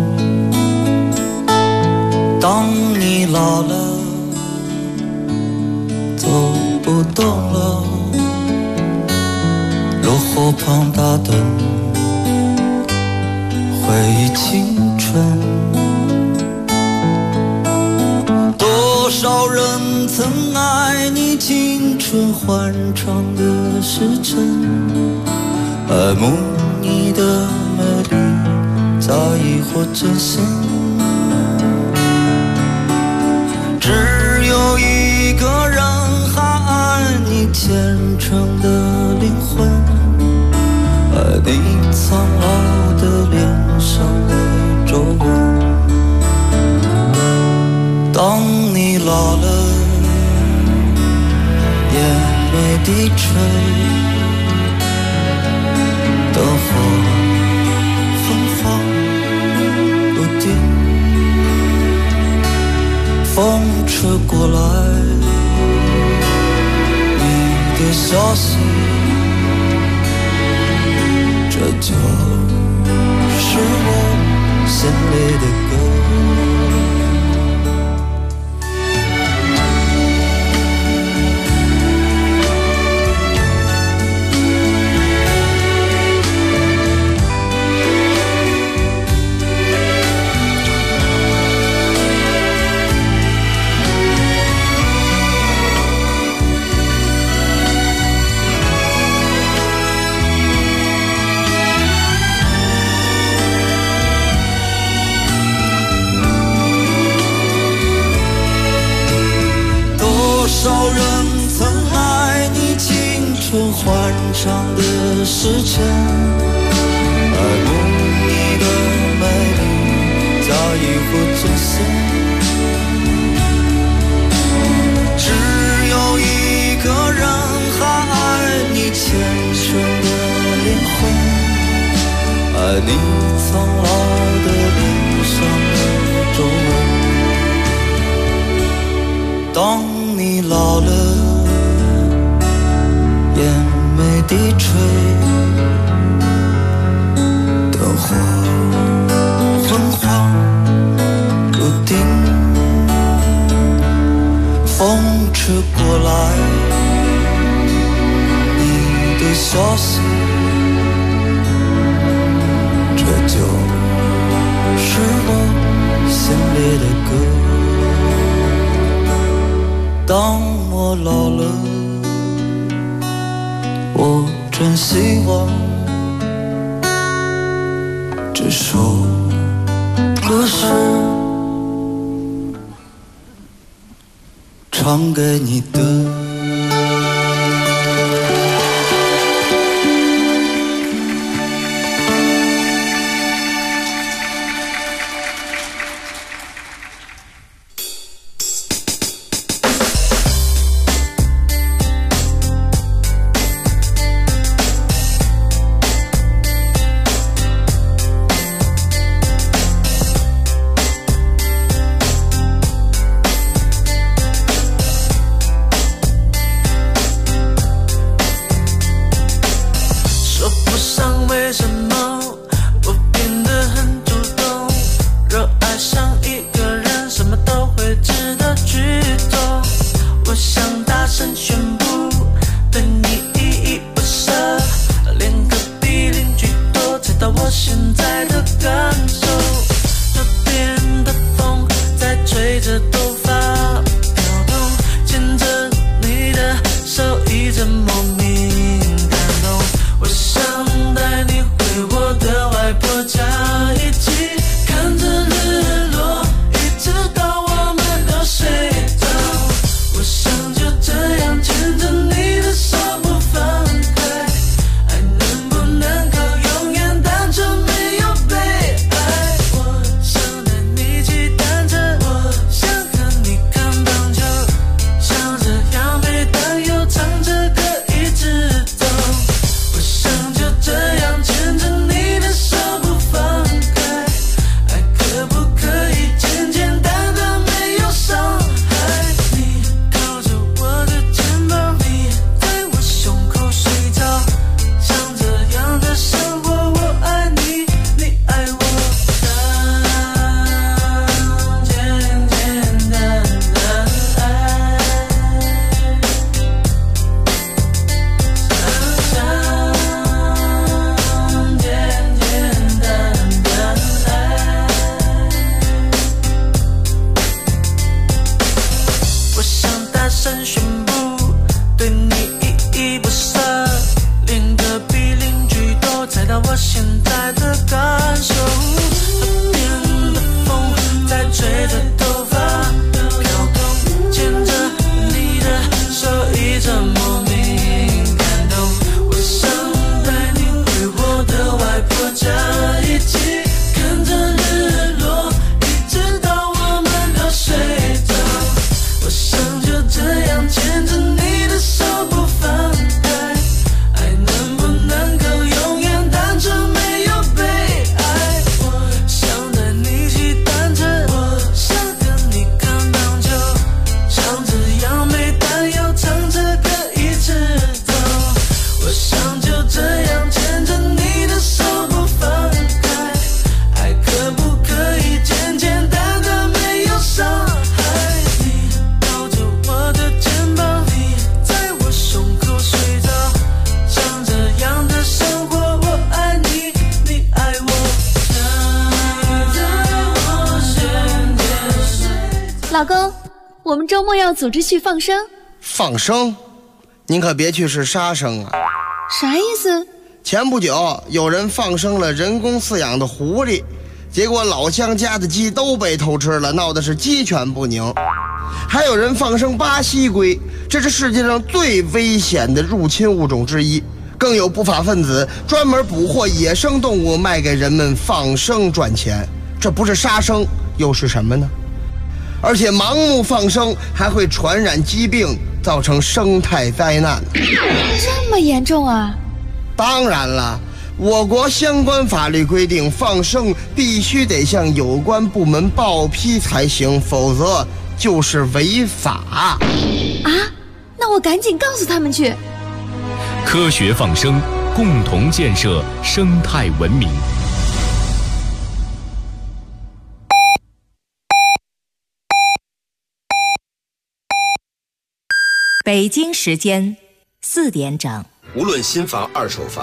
当你老了，走不动了，炉火旁打盹，回忆青春。多少人曾爱你青春欢畅的时辰，爱慕你的美丽，在意或真心。只有一个人还爱你虔诚的灵魂，爱你苍老的脸上的皱纹。当你老了，眼眉低垂，灯火昏黄不定，风吹过来，你的消息，这就是我心里的歌。多少人曾爱你青春欢畅的时辰，爱慕你的美丽，在意或真心。只有一个人还爱你虔诚的灵魂，爱你苍老的脸上的皱纹。当你老了，眼眉低垂，灯火昏黄不定，风吹过来，你的消息，这就是我心里的歌。当我老了，我真希望这首歌是唱给你的。 老公，我们周末要组织去放生。 放生？您可别去是杀生啊！ 啥意思？ 前不久有人放生了人工饲养的狐狸，结果老乡家的鸡都被偷吃了，闹得是鸡犬不宁。还有人放生巴西龟，这是世界上最危险的入侵物种之一。更有不法分子专门捕获野生动物卖给人们放生赚钱，这不是杀生又是什么呢？而且盲目放生还会传染疾病，造成生态灾难。 这么严重啊？ 当然了，我国相关法律规定，放生必须得向有关部门报批才行，否则就是违法。 啊？那我赶紧告诉他们去。 科学放生，共同建设生态文明。 北京时间4点整。 无论新房二手房，